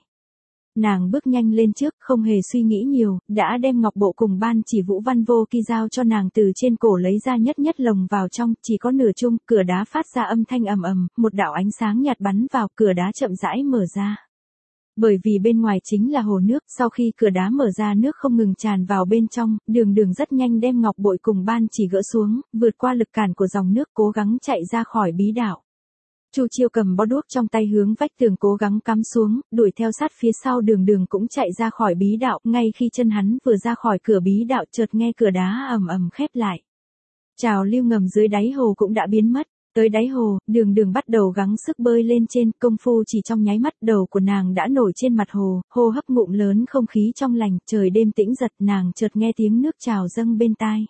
Nàng bước nhanh lên trước, không hề suy nghĩ nhiều, đã đem ngọc bộ cùng ban chỉ Vũ Văn Vô Ký giao cho nàng từ trên cổ lấy ra nhất nhất lồng vào trong, chỉ có nửa chung, cửa đá phát ra âm thanh ầm ầm, một đạo ánh sáng nhạt bắn vào, cửa đá chậm rãi mở ra. Bởi vì bên ngoài chính là hồ nước, sau khi cửa đá mở ra nước không ngừng tràn vào bên trong, đường đường rất nhanh đem ngọc bội cùng ban chỉ gỡ xuống, vượt qua lực cản của dòng nước cố gắng chạy ra khỏi bí đạo. Chu Chiêu cầm bó đuốc trong tay hướng vách tường cố gắng cắm xuống, đuổi theo sát phía sau đường đường cũng chạy ra khỏi bí đạo, ngay khi chân hắn vừa ra khỏi cửa bí đạo chợt nghe cửa đá ầm ầm khép lại. Trào lưu ngầm dưới đáy hồ cũng đã biến mất. Tới đáy hồ, đường đường bắt đầu gắng sức bơi lên trên, công phu chỉ trong nháy mắt đầu của nàng đã nổi trên mặt hồ, hô hấp ngụm lớn không khí trong lành, trời đêm tĩnh giật, nàng chợt nghe tiếng nước trào dâng bên tai.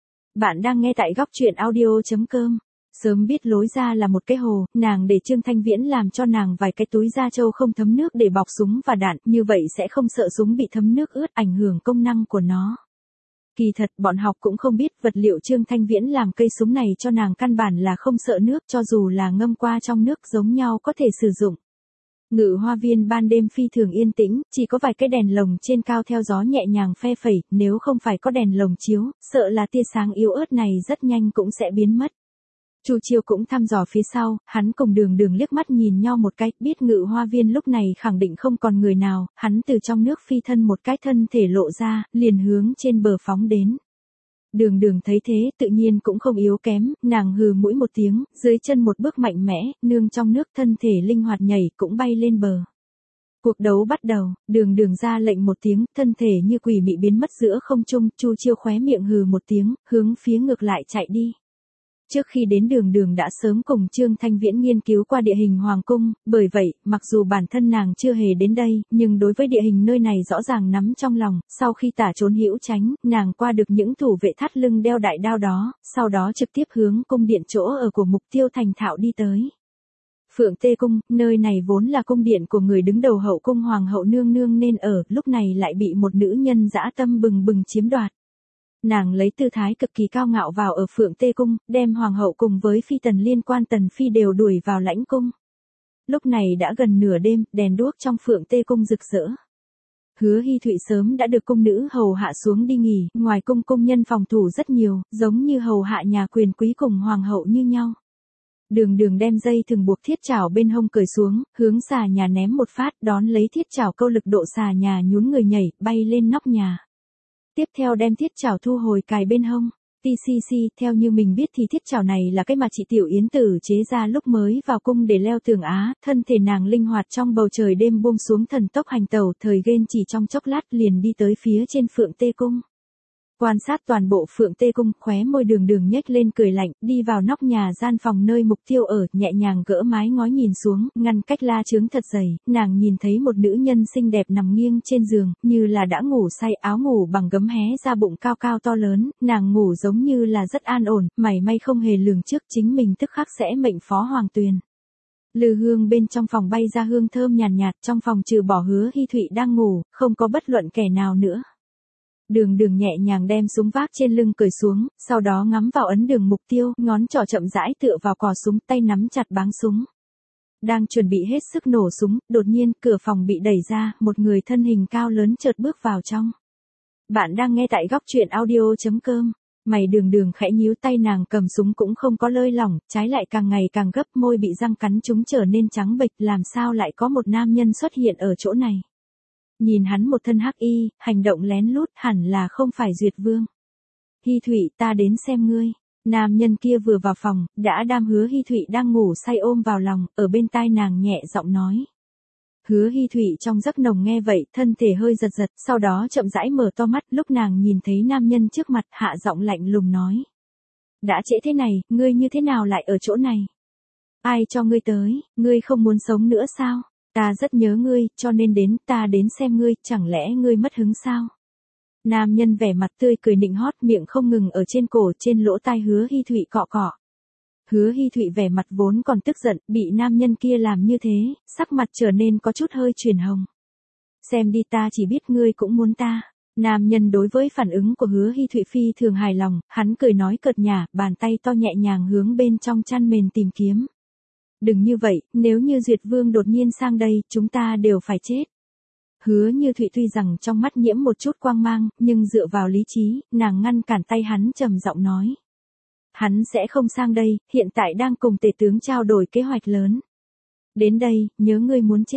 Bạn đang nghe tại góc truyện audio chấm com. Sớm biết lối ra là một cái hồ, nàng để Trương Thanh Viễn làm cho nàng vài cái túi da trâu không thấm nước để bọc súng và đạn, như vậy sẽ không sợ súng bị thấm nước ướt ảnh hưởng công năng của nó. Kỳ thật bọn học cũng không biết vật liệu Trương Thanh Viễn làm cây súng này cho nàng căn bản là không sợ nước, cho dù là ngâm qua trong nước giống nhau có thể sử dụng. Ngự hoa viên ban đêm phi thường yên tĩnh, chỉ có vài cái đèn lồng trên cao theo gió nhẹ nhàng phe phẩy, nếu không phải có đèn lồng chiếu, sợ là tia sáng yếu ớt này rất nhanh cũng sẽ biến mất. Chu Chiêu cũng thăm dò phía sau, hắn cùng đường đường liếc mắt nhìn nhau một cái, biết ngự hoa viên lúc này khẳng định không còn người nào, hắn từ trong nước phi thân một cái thân thể lộ ra, liền hướng trên bờ phóng đến. Đường đường thấy thế tự nhiên cũng không yếu kém, nàng hừ mũi một tiếng, dưới chân một bước mạnh mẽ, nương trong nước thân thể linh hoạt nhảy cũng bay lên bờ. Cuộc đấu bắt đầu, đường đường ra lệnh một tiếng, thân thể như quỷ mị biến mất giữa không trung, Chu Chiêu khóe miệng hừ một tiếng, hướng phía ngược lại chạy đi. Trước khi đến đường đường đã sớm cùng Trương Thanh Viễn nghiên cứu qua địa hình Hoàng Cung, bởi vậy, mặc dù bản thân nàng chưa hề đến đây, nhưng đối với địa hình nơi này rõ ràng nắm trong lòng, sau khi tả trốn hữu tránh, nàng qua được những thủ vệ thắt lưng đeo đại đao đó, sau đó trực tiếp hướng cung điện chỗ ở của mục tiêu thành thạo đi tới. Phượng Tê Cung, nơi này vốn là cung điện của người đứng đầu hậu cung Hoàng hậu nương nương nên ở, lúc này lại bị một nữ nhân dã tâm bừng bừng chiếm đoạt. Nàng lấy tư thái cực kỳ cao ngạo vào ở Phượng Tê Cung, đem hoàng hậu cùng với phi tần liên quan Tần Phi đều đuổi vào lãnh cung. Lúc này đã gần nửa đêm, đèn đuốc trong Phượng Tê Cung rực rỡ. Hứa Hy Thụy sớm đã được cung nữ hầu hạ xuống đi nghỉ, ngoài cung cung nhân phòng thủ rất nhiều, giống như hầu hạ nhà quyền quý cùng hoàng hậu như nhau. Đường đường đem dây thừng buộc thiết chảo bên hông cởi xuống, hướng xà nhà ném một phát, đón lấy thiết chảo câu lực độ xà nhà nhún người nhảy, bay lên nóc nhà. Tiếp theo đem thiết chảo thu hồi cài bên hông. tê xê xê, theo như mình biết thì thiết chảo này là cái mà chị Tiểu Yến Tử chế ra lúc mới vào cung để leo tường Á, thân thể nàng linh hoạt trong bầu trời đêm buông xuống thần tốc hành tẩu, thời gian chỉ trong chốc lát liền đi tới phía trên Phượng Tê Cung. Quan sát toàn bộ Phượng Tê Cung, khóe môi đường đường nhếch lên cười lạnh, đi vào nóc nhà gian phòng nơi mục tiêu ở, nhẹ nhàng gỡ mái ngói nhìn xuống, ngăn cách la chướng thật dày, nàng nhìn thấy một nữ nhân xinh đẹp nằm nghiêng trên giường, như là đã ngủ say, áo ngủ bằng gấm hé ra bụng cao cao to lớn, nàng ngủ giống như là rất an ổn, mảy may không hề lường trước chính mình tức khắc sẽ mệnh phó Hoàng Tuyền. Lư hương bên trong phòng bay ra hương thơm nhàn nhạt, nhạt, trong phòng trừ bỏ Hứa Hy Thụy đang ngủ, không có bất luận kẻ nào nữa. Đường đường nhẹ nhàng đem súng vác trên lưng cởi xuống, sau đó ngắm vào ấn đường mục tiêu, ngón trỏ chậm rãi tựa vào cò súng, tay nắm chặt báng súng. Đang chuẩn bị hết sức nổ súng, đột nhiên cửa phòng bị đẩy ra, một người thân hình cao lớn chợt bước vào trong. Bạn đang nghe tại góc truyện audio chấm com. Mày đường đường khẽ nhíu, tay nàng cầm súng cũng không có lơi lỏng, trái lại càng ngày càng gấp, môi bị răng cắn chúng trở nên trắng bệch, làm sao lại có một nam nhân xuất hiện ở chỗ này. Nhìn hắn một thân hắc y, hành động lén lút, hẳn là không phải Duyệt Vương. Hy Thụy, ta đến xem ngươi. Nam nhân kia vừa vào phòng, đã đam Hứa Hy Thụy đang ngủ say ôm vào lòng, ở bên tai nàng nhẹ giọng nói. Hứa Hy Thụy trong giấc nồng nghe vậy, thân thể hơi giật giật, sau đó chậm rãi mở to mắt, lúc nàng nhìn thấy nam nhân trước mặt, hạ giọng lạnh lùng nói. Đã trễ thế này, ngươi như thế nào lại ở chỗ này? Ai cho ngươi tới, ngươi không muốn sống nữa sao? Ta rất nhớ ngươi, cho nên đến, ta đến xem ngươi, chẳng lẽ ngươi mất hứng sao? Nam nhân vẻ mặt tươi cười nịnh hót, miệng không ngừng ở trên cổ, trên lỗ tai Hứa Hy Thụy cọ cọ. Hứa Hy Thụy vẻ mặt vốn còn tức giận, bị nam nhân kia làm như thế, sắc mặt trở nên có chút hơi chuyển hồng. Xem đi, ta chỉ biết ngươi cũng muốn ta. Nam nhân đối với phản ứng của Hứa Hy Thụy phi thường hài lòng, hắn cười nói cợt nhả, bàn tay to nhẹ nhàng hướng bên trong chăn mền tìm kiếm. Đừng như vậy, nếu như Duyệt Vương đột nhiên sang đây, chúng ta đều phải chết. Hứa Như Thụy tuy rằng trong mắt nhiễm một chút quang mang, nhưng dựa vào lý trí, nàng ngăn cản tay hắn trầm giọng nói. Hắn sẽ không sang đây, hiện tại đang cùng tể tướng trao đổi kế hoạch lớn. Đến đây, nhớ ngươi muốn chết.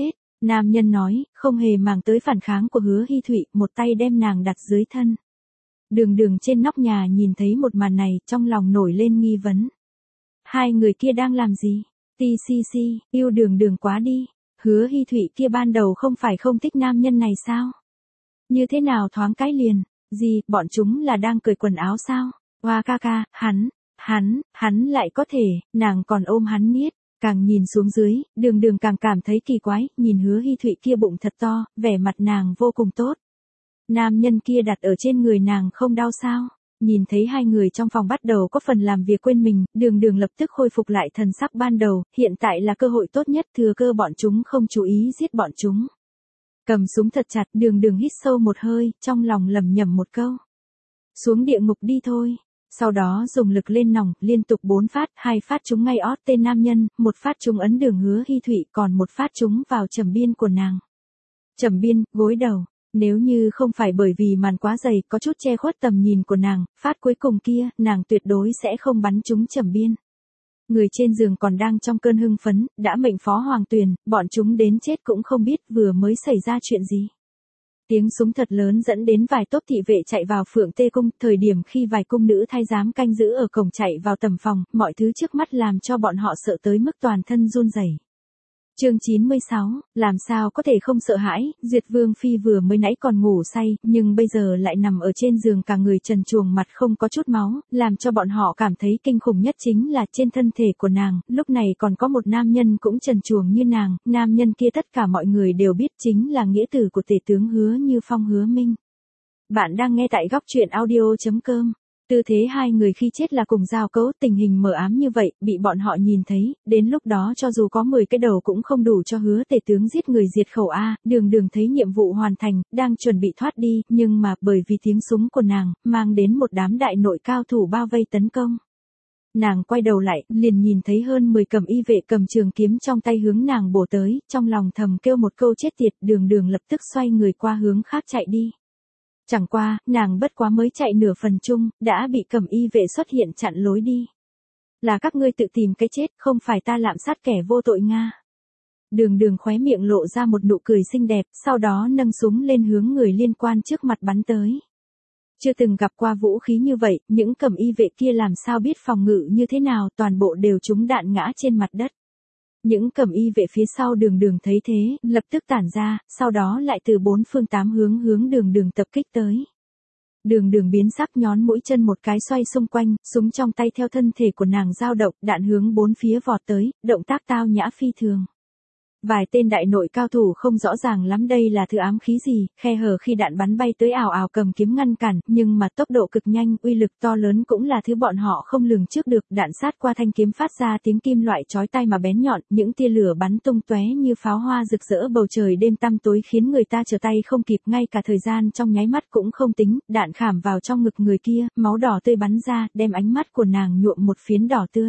Nam nhân nói, không hề màng tới phản kháng của Hứa Hy Thụy, một tay đem nàng đặt dưới thân. Đường đường trên nóc nhà nhìn thấy một màn này, trong lòng nổi lên nghi vấn. Hai người kia đang làm gì? Tê xê xê, yêu đường đường quá đi. Hứa Hy Thụy kia ban đầu không phải không thích nam nhân này sao? Như thế nào thoáng cái liền? Gì, bọn chúng là đang cởi quần áo sao? Hoa ca ca, hắn, hắn, hắn lại có thể, nàng còn ôm hắn niết. Càng nhìn xuống dưới, đường đường càng cảm thấy kỳ quái, nhìn Hứa Hy Thụy kia bụng thật to, vẻ mặt nàng vô cùng tốt. Nam nhân kia đặt ở trên người nàng không đau sao? Nhìn thấy hai người trong phòng bắt đầu có phần làm việc quên mình, đường đường lập tức khôi phục lại thần sắc ban đầu, hiện tại là cơ hội tốt nhất, thừa cơ bọn chúng không chú ý giết bọn chúng. Cầm súng thật chặt, đường đường hít sâu một hơi, trong lòng lẩm nhẩm một câu. Xuống địa ngục đi thôi. Sau đó dùng lực lên nòng, liên tục bốn phát, hai phát trúng ngay ót tên nam nhân, một phát trúng ấn đường Hứa Hy Thụy, còn một phát trúng vào trầm biên của nàng. Trầm biên, gối đầu. Nếu như không phải bởi vì màn quá dày, có chút che khuất tầm nhìn của nàng, phát cuối cùng kia, nàng tuyệt đối sẽ không bắn trúng trầm biên. Người trên giường còn đang trong cơn hưng phấn, đã mệnh phó Hoàng Tuyền, bọn chúng đến chết cũng không biết vừa mới xảy ra chuyện gì. Tiếng súng thật lớn dẫn đến vài tốp thị vệ chạy vào Phượng Tê Cung, thời điểm khi vài cung nữ thái giám canh giữ ở cổng chạy vào tầm phòng, mọi thứ trước mắt làm cho bọn họ sợ tới mức toàn thân run rẩy. Chương chín mươi sáu, làm sao có thể không sợ hãi, Duyệt Vương Phi vừa mới nãy còn ngủ say, nhưng bây giờ lại nằm ở trên giường cả người trần truồng mặt không có chút máu, làm cho bọn họ cảm thấy kinh khủng nhất chính là trên thân thể của nàng, lúc này còn có một nam nhân cũng trần truồng như nàng, nam nhân kia tất cả mọi người đều biết chính là nghĩa tử của tể tướng Hứa Như Phong Hứa Minh. Bạn đang nghe tại góc truyện audio chấm com. Tư thế hai người khi chết là cùng giao cấu, tình hình mờ ám như vậy, bị bọn họ nhìn thấy, đến lúc đó cho dù có mười cái đầu cũng không đủ cho Hứa tể tướng giết người diệt khẩu a. Đường đường thấy nhiệm vụ hoàn thành, đang chuẩn bị thoát đi, nhưng mà bởi vì tiếng súng của nàng, mang đến một đám đại nội cao thủ bao vây tấn công. Nàng quay đầu lại, liền nhìn thấy hơn mười cẩm y vệ cầm trường kiếm trong tay hướng nàng bổ tới, trong lòng thầm kêu một câu chết tiệt, đường đường lập tức xoay người qua hướng khác chạy đi. Chẳng qua, nàng bất quá mới chạy nửa phần chung, đã bị cẩm y vệ xuất hiện chặn lối đi. Là các ngươi tự tìm cái chết, không phải ta lạm sát kẻ vô tội Nga. Đường đường khóe miệng lộ ra một nụ cười xinh đẹp, sau đó nâng súng lên hướng người liên quan trước mặt bắn tới. Chưa từng gặp qua vũ khí như vậy, những cẩm y vệ kia làm sao biết phòng ngự như thế nào, toàn bộ đều trúng đạn ngã trên mặt đất. Những cẩm y vệ phía sau đường đường thấy thế, lập tức tản ra, sau đó lại từ bốn phương tám hướng hướng đường đường tập kích tới. Đường đường biến sắc nhón mũi chân một cái xoay xung quanh, súng trong tay theo thân thể của nàng dao động, đạn hướng bốn phía vọt tới, động tác tao nhã phi thường. Vài tên đại nội cao thủ không rõ ràng lắm đây là thứ ám khí gì, khe hở khi đạn bắn bay tới ảo ảo cầm kiếm ngăn cản, nhưng mà tốc độ cực nhanh, uy lực to lớn cũng là thứ bọn họ không lường trước được, đạn sát qua thanh kiếm phát ra tiếng kim loại chói tai mà bén nhọn, những tia lửa bắn tung tóe như pháo hoa rực rỡ bầu trời đêm tăm tối khiến người ta trở tay không kịp, ngay cả thời gian trong nháy mắt cũng không tính, đạn khảm vào trong ngực người kia, máu đỏ tươi bắn ra, đem ánh mắt của nàng nhuộm một phiến đỏ tươi.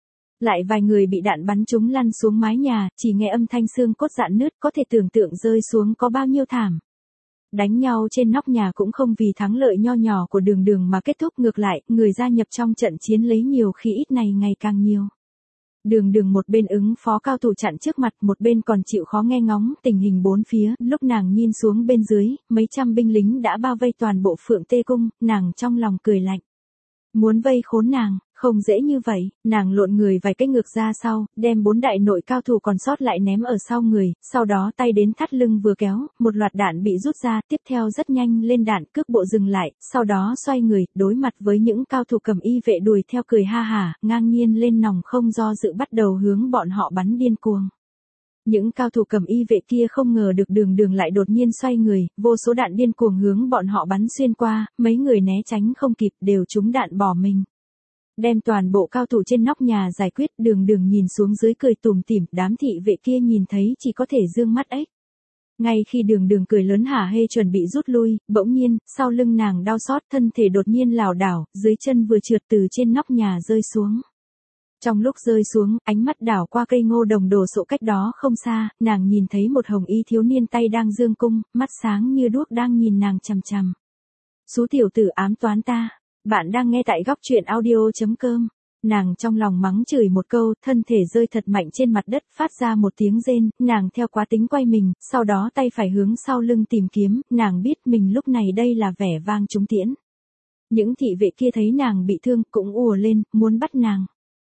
Lại vài người bị đạn bắn trúng lăn xuống mái nhà, chỉ nghe âm thanh xương cốt rạn nứt, có thể tưởng tượng rơi xuống có bao nhiêu thảm. Đánh nhau trên nóc nhà cũng không vì thắng lợi nho nhỏ của đường đường mà kết thúc, ngược lại, người gia nhập trong trận chiến lấy nhiều khi ít này ngày càng nhiều. Đường đường một bên ứng phó cao thủ chặn trước mặt, một bên còn chịu khó nghe ngóng tình hình bốn phía, lúc nàng nhìn xuống bên dưới, mấy trăm binh lính đã bao vây toàn bộ Phượng Tê Cung, nàng trong lòng cười lạnh. Muốn vây khốn nàng, không dễ như vậy, nàng lộn người vài cái ngược ra sau, đem bốn đại nội cao thủ còn sót lại ném ở sau người, sau đó tay đến thắt lưng vừa kéo, một loạt đạn bị rút ra, tiếp theo rất nhanh lên đạn cước bộ dừng lại, sau đó xoay người, đối mặt với những cao thủ cầm y vệ đuổi theo cười ha hả, ngang nhiên lên nòng không do dự bắt đầu hướng bọn họ bắn điên cuồng. Những cao thủ cầm y vệ kia không ngờ được đường đường lại đột nhiên xoay người, vô số đạn điên cuồng hướng bọn họ bắn xuyên qua, mấy người né tránh không kịp đều trúng đạn bỏ mình. Đem toàn bộ cao thủ trên nóc nhà giải quyết, đường đường nhìn xuống dưới cười tủm tỉm, đám thị vệ kia nhìn thấy chỉ có thể dương mắt ếch. Ngay khi đường đường cười lớn hả hê chuẩn bị rút lui, bỗng nhiên, sau lưng nàng đau xót, thân thể đột nhiên lảo đảo, dưới chân vừa trượt từ trên nóc nhà rơi xuống. Trong lúc rơi xuống, ánh mắt đảo qua cây ngô đồng đồ sộ cách đó không xa, nàng nhìn thấy một hồng y thiếu niên tay đang dương cung, mắt sáng như đuốc đang nhìn nàng chằm chằm. Xú tiểu tử ám toán ta. Bạn đang nghe tại góc truyện audio chấm com. Nàng trong lòng mắng chửi một câu, thân thể rơi thật mạnh trên mặt đất, phát ra một tiếng rên, nàng theo quá tính quay mình, sau đó tay phải hướng sau lưng tìm kiếm, nàng biết mình lúc này đây là vẻ vang trúng tiễn. Những thị vệ kia thấy nàng bị thương, cũng ùa lên, muốn bắt nàng.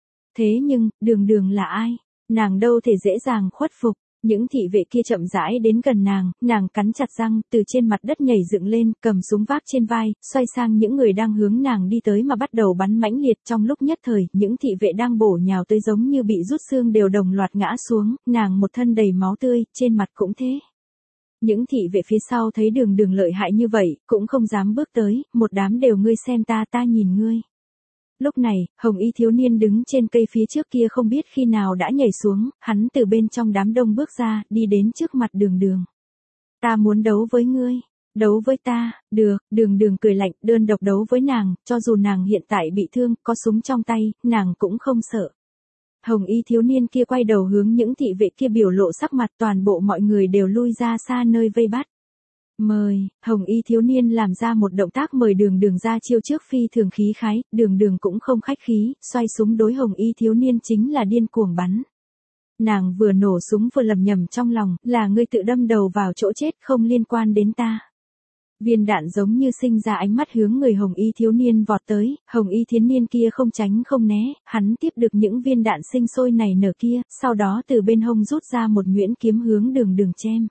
Thế nhưng, Đường Đường là ai? Nàng đâu thể dễ dàng khuất phục. Những thị vệ kia chậm rãi đến gần nàng, nàng cắn chặt răng, từ trên mặt đất nhảy dựng lên, cầm súng vác trên vai, xoay sang những người đang hướng nàng đi tới mà bắt đầu bắn mãnh liệt. Trong lúc nhất thời, những thị vệ đang bổ nhào tới giống như bị rút xương đều đồng loạt ngã xuống, nàng một thân đầy máu tươi, trên mặt cũng thế. Những thị vệ phía sau thấy Đường Đường lợi hại như vậy, cũng không dám bước tới, một đám đều ngươi xem ta ta nhìn ngươi. Lúc này, hồng y thiếu niên đứng trên cây phía trước kia không biết khi nào đã nhảy xuống, hắn từ bên trong đám đông bước ra, đi đến trước mặt Đường Đường. Ta muốn đấu với ngươi, đấu với ta, được, Đường Đường cười lạnh, đơn độc đấu với nàng, cho dù nàng hiện tại bị thương, có súng trong tay, nàng cũng không sợ. Hồng y thiếu niên kia quay đầu hướng những thị vệ kia biểu lộ sắc mặt, toàn bộ mọi người đều lui ra xa nơi vây bắt. Mời, hồng y thiếu niên làm ra một động tác mời Đường Đường ra chiêu trước phi thường khí khái, Đường Đường cũng không khách khí, xoay súng đối hồng y thiếu niên chính là điên cuồng bắn. Nàng vừa nổ súng vừa lầm nhầm trong lòng, là ngươi tự đâm đầu vào chỗ chết không liên quan đến ta. Viên đạn giống như sinh ra ánh mắt hướng người hồng y thiếu niên vọt tới, hồng y thiếu niên kia không tránh không né, hắn tiếp được những viên đạn sinh sôi này nở kia, sau đó từ bên hông rút ra một nhuyễn kiếm hướng Đường Đường chém.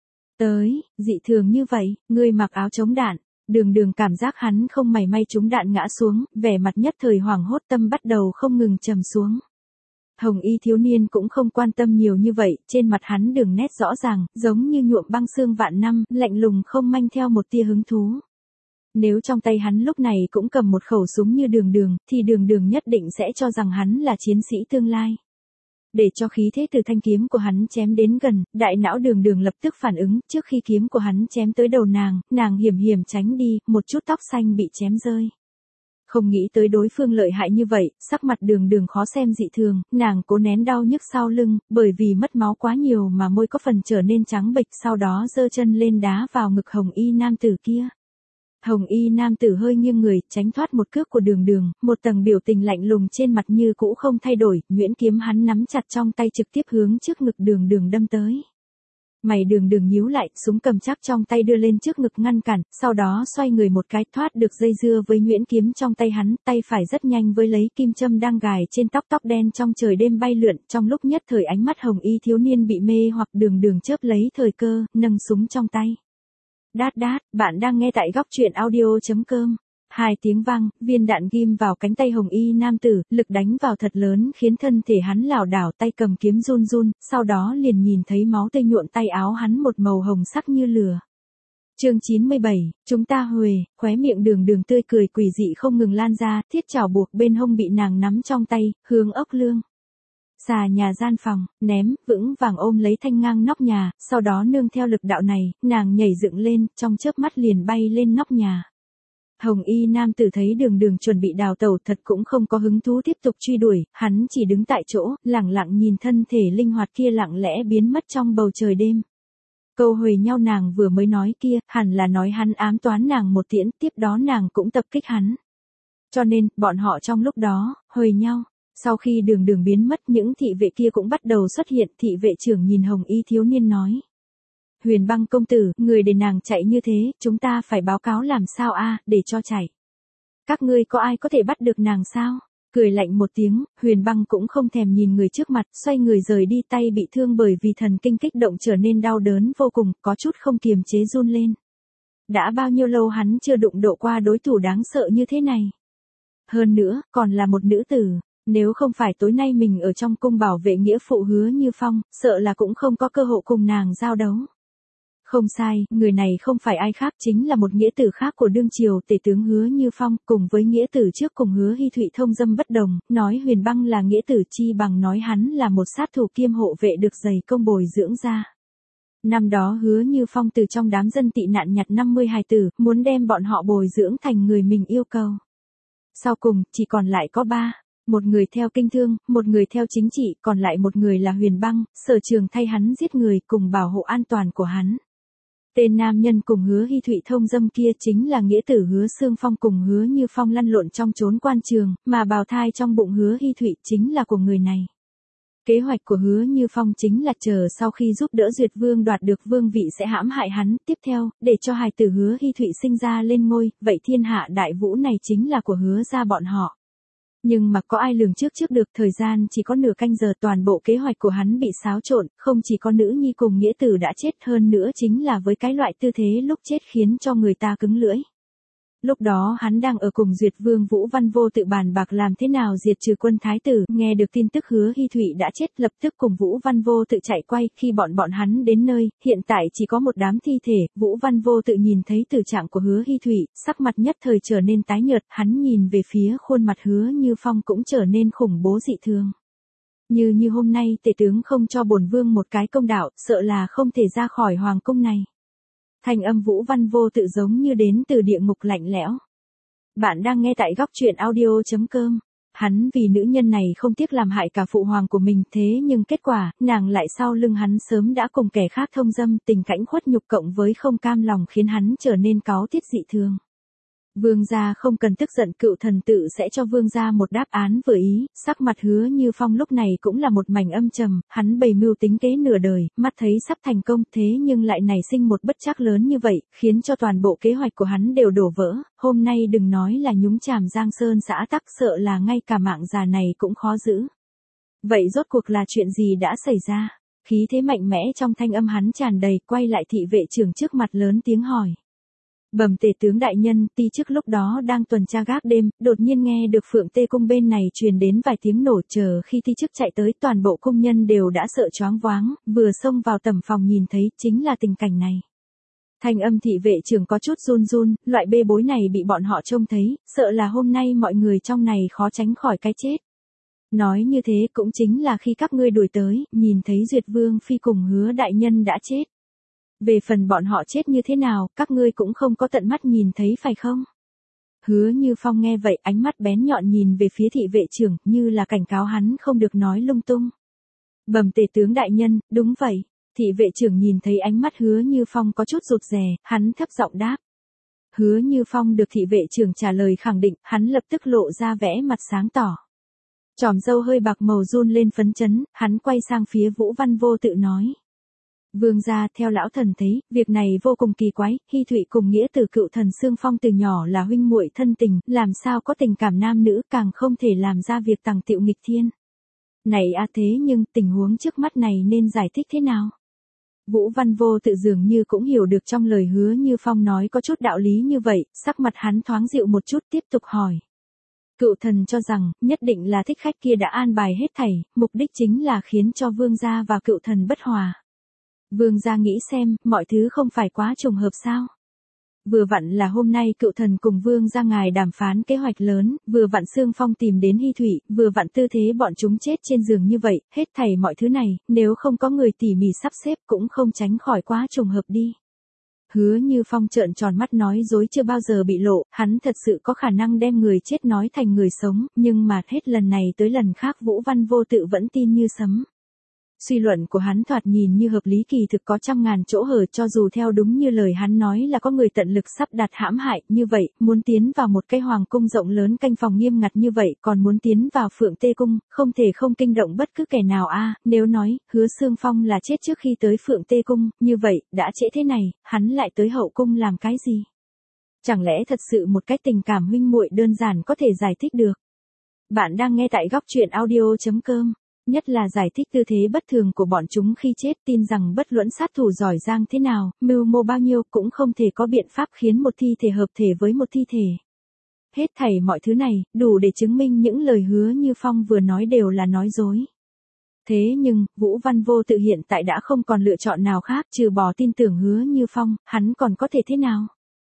Tới, dị thường như vậy, ngươi mặc áo chống đạn, Đường Đường cảm giác hắn không mảy may trúng đạn ngã xuống, vẻ mặt nhất thời hoảng hốt, tâm bắt đầu không ngừng trầm xuống. Hồng y thiếu niên cũng không quan tâm nhiều như vậy, trên mặt hắn đường nét rõ ràng, giống như nhuộm băng xương vạn năm, lạnh lùng không manh theo một tia hứng thú. Nếu trong tay hắn lúc này cũng cầm một khẩu súng như Đường Đường, thì Đường Đường nhất định sẽ cho rằng hắn là chiến sĩ tương lai. Để cho khí thế từ thanh kiếm của hắn chém đến gần, đại não Đường Đường lập tức phản ứng, trước khi kiếm của hắn chém tới đầu nàng, nàng hiểm hiểm tránh đi, một chút tóc xanh bị chém rơi. Không nghĩ tới đối phương lợi hại như vậy, sắc mặt Đường Đường khó xem dị thường, nàng cố nén đau nhức sau lưng, bởi vì mất máu quá nhiều mà môi có phần trở nên trắng bệch, sau đó giơ chân lên đá vào ngực hồng y nam tử kia. Hồng y nam tử hơi nghiêng người, tránh thoát một cước của Đường Đường, một tầng biểu tình lạnh lùng trên mặt như cũ không thay đổi, nhuyễn kiếm hắn nắm chặt trong tay trực tiếp hướng trước ngực Đường Đường đâm tới. Mày Đường Đường nhíu lại, súng cầm chắc trong tay đưa lên trước ngực ngăn cản, sau đó xoay người một cái thoát được dây dưa với nhuyễn kiếm trong tay hắn, tay phải rất nhanh với lấy kim châm đang gài trên tóc tóc đen trong trời đêm bay lượn, trong lúc nhất thời ánh mắt hồng y thiếu niên bị mê hoặc Đường Đường chớp lấy thời cơ, nâng súng trong tay. Đát đát, bạn đang nghe tại góc truyện audio chấm com. Hai tiếng vang, viên đạn ghim vào cánh tay hồng y nam tử, lực đánh vào thật lớn khiến thân thể hắn lảo đảo, tay cầm kiếm run run, sau đó liền nhìn thấy máu tươi nhuộn tay áo hắn một màu hồng sắc như lửa. Chương chín mươi bảy, chúng ta huề, khóe miệng Đường Đường tươi cười quỷ dị không ngừng lan ra, thiết chảo buộc bên hông bị nàng nắm trong tay, hướng ốc lương. Xà nhà gian phòng, ném, vững vàng ôm lấy thanh ngang nóc nhà, sau đó nương theo lực đạo này, nàng nhảy dựng lên, trong chớp mắt liền bay lên nóc nhà. Hồng y nam tử thấy Đường Đường chuẩn bị đào tẩu thật cũng không có hứng thú tiếp tục truy đuổi, hắn chỉ đứng tại chỗ, lẳng lặng nhìn thân thể linh hoạt kia lặng lẽ biến mất trong bầu trời đêm. Câu huề nhau nàng vừa mới nói kia, hẳn là nói hắn ám toán nàng một tiễn, tiếp đó nàng cũng tập kích hắn. Cho nên, bọn họ trong lúc đó, huề nhau. Sau khi Đường Đường biến mất, những thị vệ kia cũng bắt đầu xuất hiện, thị vệ trưởng nhìn hồng y thiếu niên nói. Huyền Băng công tử, người để nàng chạy như thế, chúng ta phải báo cáo làm sao a, để cho chạy. Các ngươi có ai có thể bắt được nàng sao? Cười lạnh một tiếng, Huyền Băng cũng không thèm nhìn người trước mặt, xoay người rời đi, tay bị thương bởi vì thần kinh kích động trở nên đau đớn vô cùng, có chút không kiềm chế run lên. Đã bao nhiêu lâu hắn chưa đụng độ qua đối thủ đáng sợ như thế này. Hơn nữa, còn là một nữ tử. Nếu không phải tối nay mình ở trong cung bảo vệ nghĩa phụ Hứa Như Phong, sợ là cũng không có cơ hội cùng nàng giao đấu. Không sai, người này không phải ai khác chính là một nghĩa tử khác của đương triều tể tướng Hứa Như Phong, cùng với nghĩa tử trước cùng Hứa Hy Thụy thông dâm bất đồng, nói Huyền Băng là nghĩa tử chi bằng nói hắn là một sát thủ kiêm hộ vệ được dày công bồi dưỡng ra. Năm đó Hứa Như Phong từ trong đám dân tị nạn nhặt năm mươi hài tử, muốn đem bọn họ bồi dưỡng thành người mình yêu cầu. Sau cùng, chỉ còn lại có ba. Một người theo kinh thương, một người theo chính trị, còn lại một người là Huyền Băng, sở trường thay hắn giết người cùng bảo hộ an toàn của hắn. Tên nam nhân cùng Hứa Hy Thụy thông dâm kia chính là nghĩa tử Hứa Xương Phong cùng Hứa Như Phong lăn lộn trong chốn quan trường, mà bào thai trong bụng Hứa Hy Thụy chính là của người này. Kế hoạch của Hứa Như Phong chính là chờ sau khi giúp đỡ Duyệt Vương đoạt được vương vị sẽ hãm hại hắn, tiếp theo, để cho hài tử Hứa Hy Thụy sinh ra lên ngôi, vậy thiên hạ đại vũ này chính là của Hứa gia bọn họ. Nhưng mà có ai lường trước trước được, thời gian chỉ có nửa canh giờ, toàn bộ kế hoạch của hắn bị xáo trộn, không chỉ có nữ nhi cùng nghĩa tử đã chết, hơn nữa chính là với cái loại tư thế lúc chết khiến cho người ta cứng lưỡi. Lúc đó hắn đang ở cùng Duyệt Vương Vũ Văn Vô tự bàn bạc làm thế nào diệt trừ quân thái tử, nghe được tin tức Hứa Hy Thụy đã chết, lập tức cùng Vũ Văn Vô tự chạy quay, khi bọn bọn hắn đến nơi, hiện tại chỉ có một đám thi thể, Vũ Văn Vô tự nhìn thấy tử trạng của Hứa Hy Thụy, sắc mặt nhất thời trở nên tái nhợt, hắn nhìn về phía khuôn mặt Hứa Như Phong cũng trở nên khủng bố dị thường. Như như hôm nay tể tướng không cho bổn vương một cái công đạo, sợ là không thể ra khỏi hoàng cung này. Thanh âm Vũ Văn Vô tự giống như đến từ địa ngục lạnh lẽo. Bạn đang nghe tại góc truyện audio chấm com. Hắn vì nữ nhân này không tiếc làm hại cả phụ hoàng của mình, thế nhưng kết quả, nàng lại sau lưng hắn sớm đã cùng kẻ khác thông dâm, tình cảnh khuất nhục cộng với không cam lòng khiến hắn trở nên cáu tiết dị thường. Vương gia không cần tức giận, cựu thần tự sẽ cho vương gia một đáp án vừa ý, sắc mặt Hứa Như Phong lúc này cũng là một mảnh âm trầm, hắn bày mưu tính kế nửa đời, mắt thấy sắp thành công, thế nhưng lại nảy sinh một bất trắc lớn như vậy, khiến cho toàn bộ kế hoạch của hắn đều đổ vỡ, hôm nay đừng nói là nhúng chàm Giang Sơn xã tắc, sợ là ngay cả mạng già này cũng khó giữ. Vậy rốt cuộc là chuyện gì đã xảy ra? Khí thế mạnh mẽ trong thanh âm hắn tràn đầy, quay lại thị vệ trưởng trước mặt lớn tiếng hỏi. Bẩm tể tướng đại nhân, ti chức lúc đó đang tuần tra gác đêm, đột nhiên nghe được Phượng Tê cung bên này truyền đến vài tiếng nổ, chờ khi ti chức chạy tới, toàn bộ cung nhân đều đã sợ choáng váng, vừa xông vào tầm phòng nhìn thấy chính là tình cảnh này. Thanh âm thị vệ trưởng có chút run run, loại bê bối này bị bọn họ trông thấy, sợ là hôm nay mọi người trong này khó tránh khỏi cái chết. Nói như thế cũng chính là khi các ngươi đuổi tới, nhìn thấy Duyệt Vương phi cùng Hứa đại nhân đã chết. Về phần bọn họ chết như thế nào, các ngươi cũng không có tận mắt nhìn thấy phải không? Hứa Như Phong nghe vậy, ánh mắt bén nhọn nhìn về phía thị vệ trưởng, như là cảnh cáo hắn không được nói lung tung. Bẩm tể tướng đại nhân, đúng vậy. Thị vệ trưởng nhìn thấy ánh mắt Hứa Như Phong có chút rụt rè, hắn thấp giọng đáp. Hứa Như Phong được thị vệ trưởng trả lời khẳng định, hắn lập tức lộ ra vẻ mặt sáng tỏ. Chòm râu hơi bạc màu run lên phấn chấn, hắn quay sang phía Vũ Văn Vô tự nói. Vương gia, theo lão thần thấy, việc này vô cùng kỳ quái, Hy Thụy cùng nghĩa tử cựu thần Xương Phong từ nhỏ là huynh muội thân tình, làm sao có tình cảm nam nữ, càng không thể làm ra việc tằng tiệu nghịch thiên. Này à, thế nhưng tình huống trước mắt này nên giải thích thế nào? Vũ Văn Vô tự dường như cũng hiểu được trong lời Hứa Như Phong nói có chút đạo lý như vậy, sắc mặt hắn thoáng dịu một chút, tiếp tục hỏi. Cựu thần cho rằng, nhất định là thích khách kia đã an bài hết thảy, mục đích chính là khiến cho vương gia và cựu thần bất hòa. Vương gia nghĩ xem, mọi thứ không phải quá trùng hợp sao? Vừa vặn là hôm nay cựu thần cùng vương gia ngài đàm phán kế hoạch lớn, vừa vặn Xương Phong tìm đến Hy Thụy, vừa vặn tư thế bọn chúng chết trên giường như vậy, hết thảy mọi thứ này, nếu không có người tỉ mỉ sắp xếp cũng không tránh khỏi quá trùng hợp đi. Hứa Như Phong trợn tròn mắt, nói dối chưa bao giờ bị lộ, hắn thật sự có khả năng đem người chết nói thành người sống, nhưng mà hết lần này tới lần khác Vũ Văn Vô tự vẫn tin như sấm. Suy luận của hắn thoạt nhìn như hợp lý, kỳ thực có trăm ngàn chỗ hở, cho dù theo đúng như lời hắn nói là có người tận lực sắp đặt hãm hại, như vậy, muốn tiến vào một cái hoàng cung rộng lớn canh phòng nghiêm ngặt như vậy, còn muốn tiến vào Phượng Tê cung, không thể không kinh động bất cứ kẻ nào a. À, nếu nói, Hứa Xương Phong là chết trước khi tới Phượng Tê cung, như vậy, đã trễ thế này, hắn lại tới hậu cung làm cái gì? Chẳng lẽ thật sự một cái tình cảm huynh muội đơn giản có thể giải thích được? Bạn đang nghe tại góc truyện audio chấm com. Nhất là giải thích tư thế bất thường của bọn chúng khi chết, tin rằng bất luận sát thủ giỏi giang thế nào, mưu mô bao nhiêu cũng không thể có biện pháp khiến một thi thể hợp thể với một thi thể. Hết thảy mọi thứ này, đủ để chứng minh những lời Hứa Như Phong vừa nói đều là nói dối. Thế nhưng, Vũ Văn Vô tự hiện tại đã không còn lựa chọn nào khác trừ bỏ tin tưởng Hứa Như Phong, hắn còn có thể thế nào?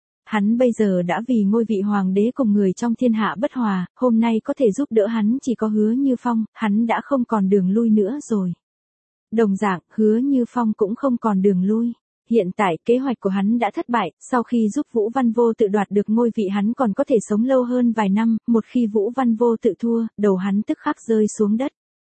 Hắn bây giờ đã vì ngôi vị hoàng đế cùng người trong thiên hạ bất hòa, hôm nay có thể giúp đỡ hắn chỉ có Hứa Như Phong, hắn đã không còn đường lui nữa rồi. Đồng dạng, Hứa Như Phong cũng không còn đường lui. Hiện tại, kế hoạch của hắn đã thất bại, sau khi giúp Vũ Văn Vô tự đoạt được ngôi vị hắn còn có thể sống lâu hơn vài năm, một khi Vũ Văn Vô tự thua, đầu hắn tức khắc rơi xuống đất.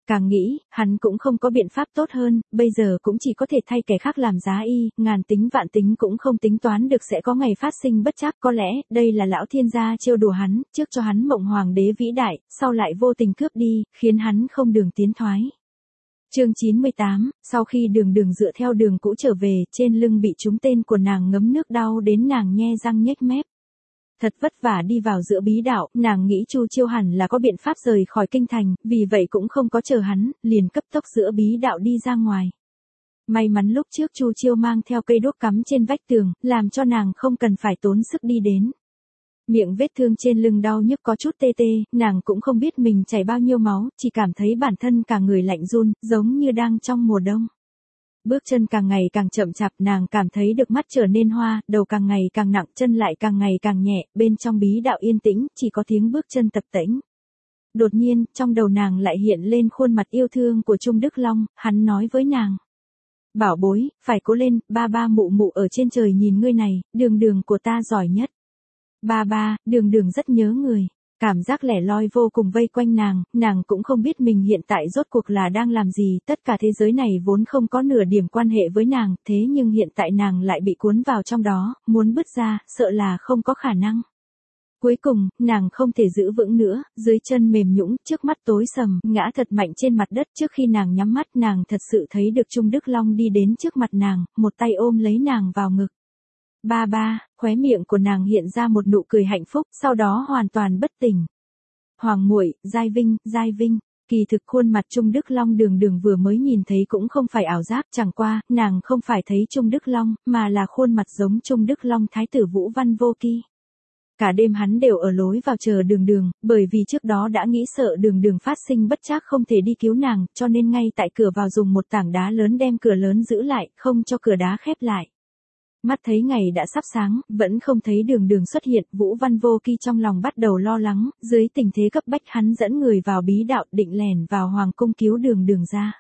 Càng nghĩ, hắn cũng không có biện pháp tốt hơn, bây giờ cũng chỉ có thể thay kẻ khác làm giá y, ngàn tính vạn tính cũng không tính toán được sẽ có ngày phát sinh bất trắc. Có lẽ, đây là lão thiên gia trêu đùa hắn, trước cho hắn mộng hoàng đế vĩ đại, sau lại vô tình cướp đi, khiến hắn không đường tiến thoái. Chương chín mươi tám, sau khi đường đường dựa theo đường cũ trở về, trên lưng bị trúng tên của nàng ngấm nước đau đến nàng nhe răng nhếch mép. Thật vất vả đi vào giữa bí đạo, nàng nghĩ Chu Chiêu hẳn là có biện pháp rời khỏi kinh thành, vì vậy cũng không có chờ hắn, liền cấp tốc giữa bí đạo đi ra ngoài. May mắn lúc trước Chu Chiêu mang theo cây đuốc cắm trên vách tường, làm cho nàng không cần phải tốn sức đi đến. Miệng vết thương trên lưng đau nhức có chút tê tê, nàng cũng không biết mình chảy bao nhiêu máu, chỉ cảm thấy bản thân cả người lạnh run, giống như đang trong mùa đông. Bước chân càng ngày càng chậm chạp, nàng cảm thấy được mắt trở nên hoa, đầu càng ngày càng nặng, chân lại càng ngày càng nhẹ, bên trong bí đạo yên tĩnh, chỉ có tiếng bước chân tập tễnh. Đột nhiên, trong đầu nàng lại hiện lên khuôn mặt yêu thương của Trung Đức Long, hắn nói với nàng. Bảo bối, phải cố lên, ba ba mụ mụ ở trên trời nhìn ngươi này, đường đường của ta giỏi nhất. Ba ba, đường đường rất nhớ người. Cảm giác lẻ loi vô cùng vây quanh nàng, nàng cũng không biết mình hiện tại rốt cuộc là đang làm gì, tất cả thế giới này vốn không có nửa điểm quan hệ với nàng, thế nhưng hiện tại nàng lại bị cuốn vào trong đó, muốn bứt ra, sợ là không có khả năng. Cuối cùng, nàng không thể giữ vững nữa, dưới chân mềm nhũn, trước mắt tối sầm, ngã thật mạnh trên mặt đất. Trước khi nàng nhắm mắt, nàng thật sự thấy được Trung Đức Long đi đến trước mặt nàng, một tay ôm lấy nàng vào ngực. Ba ba, khóe miệng của nàng hiện ra một nụ cười hạnh phúc, sau đó hoàn toàn bất tỉnh. Hoàng muội, Giai Vinh, Giai Vinh, kỳ thực khuôn mặt Trung Đức Long đường đường vừa mới nhìn thấy cũng không phải ảo giác, chẳng qua, nàng không phải thấy Trung Đức Long, mà là khuôn mặt giống Trung Đức Long thái tử Vũ Văn Vô Kỳ. Cả đêm hắn đều ở lối vào chờ đường đường, bởi vì trước đó đã nghĩ sợ đường đường phát sinh bất trắc không thể đi cứu nàng, cho nên ngay tại cửa vào dùng một tảng đá lớn đem cửa lớn giữ lại, không cho cửa đá khép lại. Mắt thấy ngày đã sắp sáng, vẫn không thấy đường đường xuất hiện, Vũ Văn Vô Kỳ trong lòng bắt đầu lo lắng, dưới tình thế cấp bách hắn dẫn người vào bí đạo định lẻn vào hoàng cung cứu đường đường ra.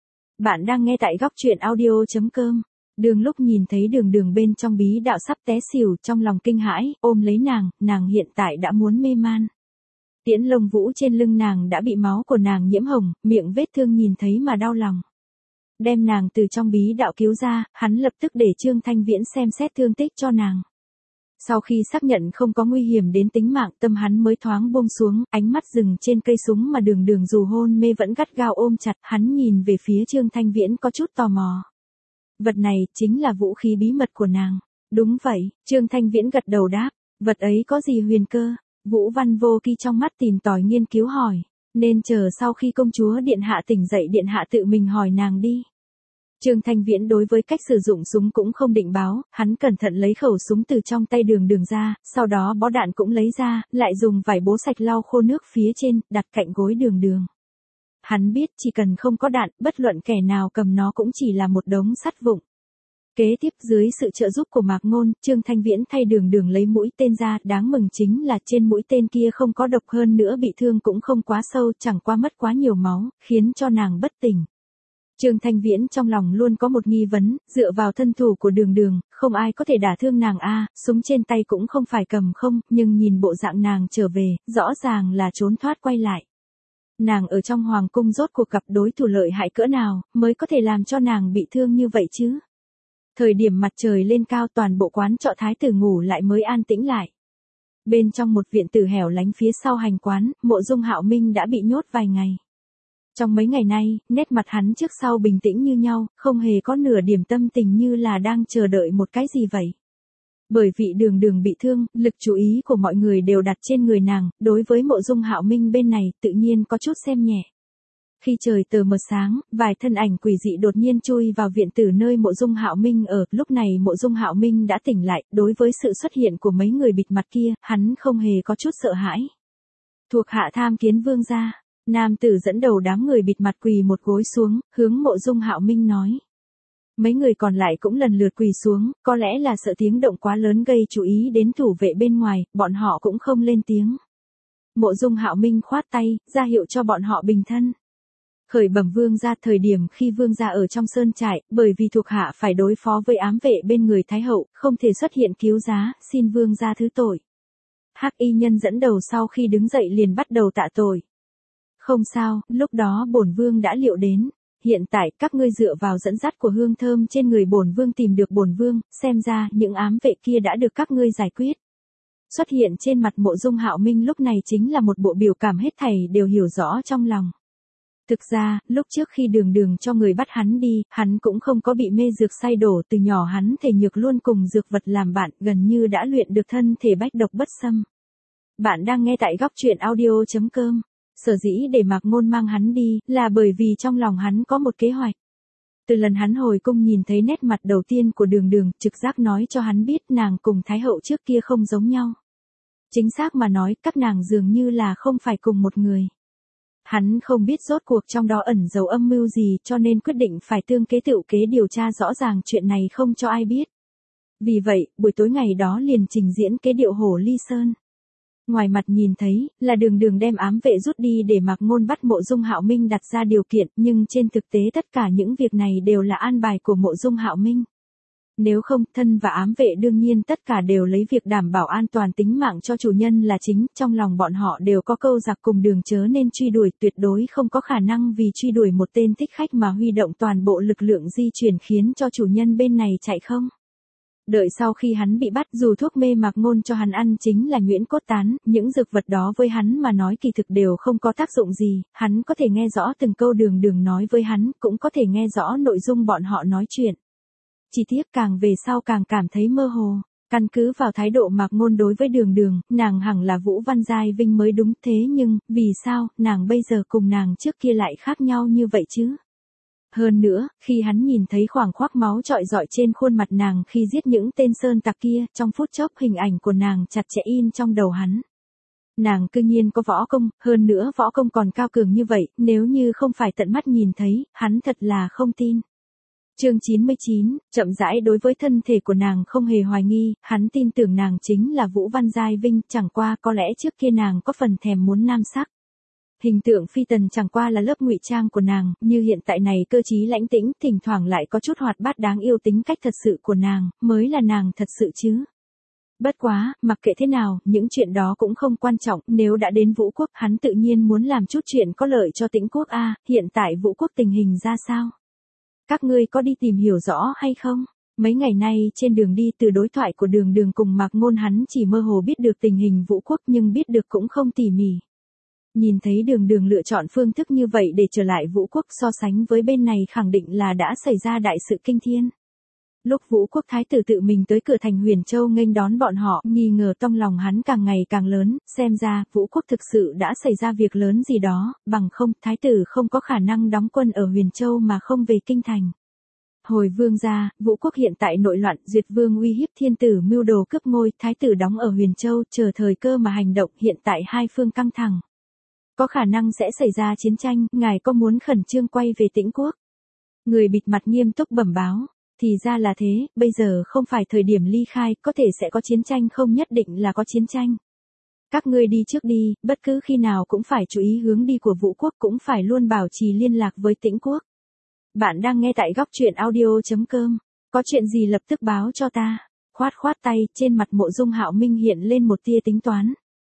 Bạn đang nghe tại góc truyện audio chấm com. Đường lúc nhìn thấy đường đường bên trong bí đạo sắp té xỉu, trong lòng kinh hãi, ôm lấy nàng, nàng hiện tại đã muốn mê man. Tiễn lông vũ trên lưng nàng đã bị máu của nàng nhiễm hồng, miệng vết thương nhìn thấy mà đau lòng. Đem nàng từ trong bí đạo cứu ra, hắn lập tức để Trương Thanh Viễn xem xét thương tích cho nàng. Sau khi xác nhận không có nguy hiểm đến tính mạng, tâm hắn mới thoáng buông xuống, ánh mắt dừng trên cây súng mà đường đường dù hôn mê vẫn gắt gao ôm chặt, hắn nhìn về phía Trương Thanh Viễn có chút tò mò. Vật này, chính là vũ khí bí mật của nàng. Đúng vậy, Trương Thanh Viễn gật đầu đáp, vật ấy có gì huyền cơ? Vũ Văn Vô Kỳ trong mắt tìm tòi nghiên cứu hỏi, nên chờ sau khi công chúa điện hạ tỉnh dậy điện hạ tự mình hỏi nàng đi. Trương Thanh Viễn đối với cách sử dụng súng cũng không định báo, hắn cẩn thận lấy khẩu súng từ trong tay đường đường ra, sau đó bó đạn cũng lấy ra, lại dùng vải bố sạch lau khô nước phía trên, đặt cạnh gối đường đường. Hắn biết chỉ cần không có đạn, bất luận kẻ nào cầm nó cũng chỉ là một đống sắt vụn. Kế tiếp dưới sự trợ giúp của Mạc Ngôn, Trương Thanh Viễn thay đường đường lấy mũi tên ra, đáng mừng chính là trên mũi tên kia không có độc, hơn nữa bị thương cũng không quá sâu, chẳng qua mất quá nhiều máu, khiến cho nàng bất tỉnh. Trương Thanh Viễn trong lòng luôn có một nghi vấn, dựa vào thân thủ của đường đường, không ai có thể đả thương nàng a, súng trên tay cũng không phải cầm không, nhưng nhìn bộ dạng nàng trở về, rõ ràng là trốn thoát quay lại. Nàng ở trong hoàng cung rốt cuộc gặp đối thủ lợi hại cỡ nào, mới có thể làm cho nàng bị thương như vậy chứ? Thời điểm mặt trời lên cao toàn bộ quán trọ thái tử ngủ lại mới an tĩnh lại. Bên trong một viện tử hẻo lánh phía sau hành quán, Mộ Dung Hạo Minh đã bị nhốt vài ngày. Trong mấy ngày nay, nét mặt hắn trước sau bình tĩnh như nhau, không hề có nửa điểm tâm tình như là đang chờ đợi một cái gì vậy. Bởi vì đường đường bị thương, lực chú ý của mọi người đều đặt trên người nàng, đối với Mộ Dung Hạo Minh bên này tự nhiên có chút xem nhẹ. Khi trời tờ mờ sáng, vài thân ảnh quỷ dị đột nhiên chui vào viện tử nơi Mộ Dung Hạo Minh ở, lúc này Mộ Dung Hạo Minh đã tỉnh lại, đối với sự xuất hiện của mấy người bịt mặt kia, hắn không hề có chút sợ hãi. Thuộc hạ tham kiến vương gia, nam tử dẫn đầu đám người bịt mặt quỳ một gối xuống, hướng Mộ Dung Hạo Minh nói. Mấy người còn lại cũng lần lượt quỳ xuống, có lẽ là sợ tiếng động quá lớn gây chú ý đến thủ vệ bên ngoài, bọn họ cũng không lên tiếng. Mộ Dung Hạo Minh khoát tay, ra hiệu cho bọn họ bình thân. Khởi bẩm vương gia, thời điểm khi vương gia ở trong sơn trại, bởi vì thuộc hạ phải đối phó với ám vệ bên người thái hậu, không thể xuất hiện cứu giá, xin vương gia thứ tội. Hắc y nhân dẫn đầu sau khi đứng dậy liền bắt đầu tạ tội. Không sao, lúc đó bổn vương đã liệu đến. Hiện tại các ngươi dựa vào dẫn dắt của hương thơm trên người bổn vương tìm được bổn vương, xem ra những ám vệ kia đã được các ngươi giải quyết. Xuất hiện trên mặt Mộ Dung Hạo Minh lúc này chính là một bộ biểu cảm hết thảy đều hiểu rõ trong lòng. Thực ra, lúc trước khi đường đường cho người bắt hắn đi, hắn cũng không có bị mê dược say đổ, từ nhỏ hắn thể nhược luôn cùng dược vật làm bạn, gần như đã luyện được thân thể bách độc bất xâm. Bạn đang nghe tại góc truyện audio chấm com. Sở dĩ để Mạc Ngôn mang hắn đi, là bởi vì trong lòng hắn có một kế hoạch. Từ lần hắn hồi cung nhìn thấy nét mặt đầu tiên của đường đường, trực giác nói cho hắn biết nàng cùng Thái hậu trước kia không giống nhau. Chính xác mà nói, các nàng dường như là không phải cùng một người. Hắn không biết rốt cuộc trong đó ẩn giấu âm mưu gì, cho nên quyết định phải tương kế tựu kế điều tra rõ ràng chuyện này không cho ai biết. Vì vậy, buổi tối ngày đó liền trình diễn kế điệu hổ ly sơn. Ngoài mặt nhìn thấy, là đường đường đem ám vệ rút đi để Mạc Ngôn bắt Mộ Dung Hạo Minh đặt ra điều kiện, nhưng trên thực tế tất cả những việc này đều là an bài của Mộ Dung Hạo Minh. Nếu không, thân và ám vệ đương nhiên tất cả đều lấy việc đảm bảo an toàn tính mạng cho chủ nhân là chính, trong lòng bọn họ đều có câu giặc cùng đường chớ nên truy đuổi, tuyệt đối không có khả năng vì truy đuổi một tên thích khách mà huy động toàn bộ lực lượng di chuyển khiến cho chủ nhân bên này chạy không. Đợi sau khi hắn bị bắt, dù thuốc mê Mạc Ngôn cho hắn ăn chính là nhuyễn cốt tán, những dược vật đó với hắn mà nói kỳ thực đều không có tác dụng gì, hắn có thể nghe rõ từng câu đường đường nói với hắn, cũng có thể nghe rõ nội dung bọn họ nói chuyện. Chỉ tiếc càng về sau càng cảm thấy mơ hồ, căn cứ vào thái độ Mạc Ngôn đối với đường đường, nàng hẳn là Vũ Văn Giai Vinh mới đúng, thế nhưng, vì sao, nàng bây giờ cùng nàng trước kia lại khác nhau như vậy chứ? Hơn nữa, khi hắn nhìn thấy khoảng khoác máu trọi rọi trên khuôn mặt nàng khi giết những tên sơn tặc kia, trong phút chốc hình ảnh của nàng chặt chẽ in trong đầu hắn. Nàng cư nhiên có võ công, hơn nữa võ công còn cao cường như vậy, nếu như không phải tận mắt nhìn thấy, hắn thật là không tin. Chương chín mươi chín, chậm rãi đối với thân thể của nàng không hề hoài nghi, hắn tin tưởng nàng chính là Vũ Văn Giai Vinh, chẳng qua có lẽ trước kia nàng có phần thèm muốn nam sắc. Hình tượng phi tần chẳng qua là lớp ngụy trang của nàng, như hiện tại này cơ trí lãnh tĩnh, thỉnh thoảng lại có chút hoạt bát đáng yêu, tính cách thật sự của nàng, mới là nàng thật sự chứ. Bất quá, mặc kệ thế nào, những chuyện đó cũng không quan trọng, nếu đã đến Vũ Quốc, hắn tự nhiên muốn làm chút chuyện có lợi cho Tĩnh Quốc a. Hiện tại Vũ Quốc tình hình ra sao? Các ngươi có đi tìm hiểu rõ hay không? Mấy ngày nay trên đường đi, từ đối thoại của đường đường cùng Mạc Ngôn hắn chỉ mơ hồ biết được tình hình Vũ Quốc nhưng biết được cũng không tỉ mỉ. Nhìn thấy đường đường lựa chọn phương thức như vậy để trở lại Vũ Quốc, so sánh với bên này khẳng định là đã xảy ra đại sự kinh thiên. Lúc Vũ Quốc thái tử tự mình tới cửa thành Huyền Châu nghênh đón bọn họ, nghi ngờ trong lòng hắn càng ngày càng lớn, xem ra Vũ Quốc thực sự đã xảy ra việc lớn gì đó, bằng không thái tử không có khả năng đóng quân ở Huyền Châu mà không về kinh thành. Hồi vương gia, Vũ Quốc hiện tại nội loạn, Duyệt Vương uy hiếp thiên tử mưu đồ cướp ngôi, thái tử đóng ở Huyền Châu, chờ thời cơ mà hành động, hiện tại hai phương căng thẳng. Có khả năng sẽ xảy ra chiến tranh, ngài có muốn khẩn trương quay về Tĩnh Quốc? Người bịt mặt nghiêm túc bẩm báo, thì ra là thế, bây giờ không phải thời điểm ly khai, có thể sẽ có chiến tranh, không nhất định là có chiến tranh. Các ngươi đi trước đi, bất cứ khi nào cũng phải chú ý hướng đi của Vũ Quốc, cũng phải luôn bảo trì liên lạc với Tĩnh Quốc. Bạn đang nghe tại góc truyện audio chấm com, có chuyện gì lập tức báo cho ta. Khoát khoát tay, trên mặt Mộ Dung Hạo Minh hiện lên một tia tính toán.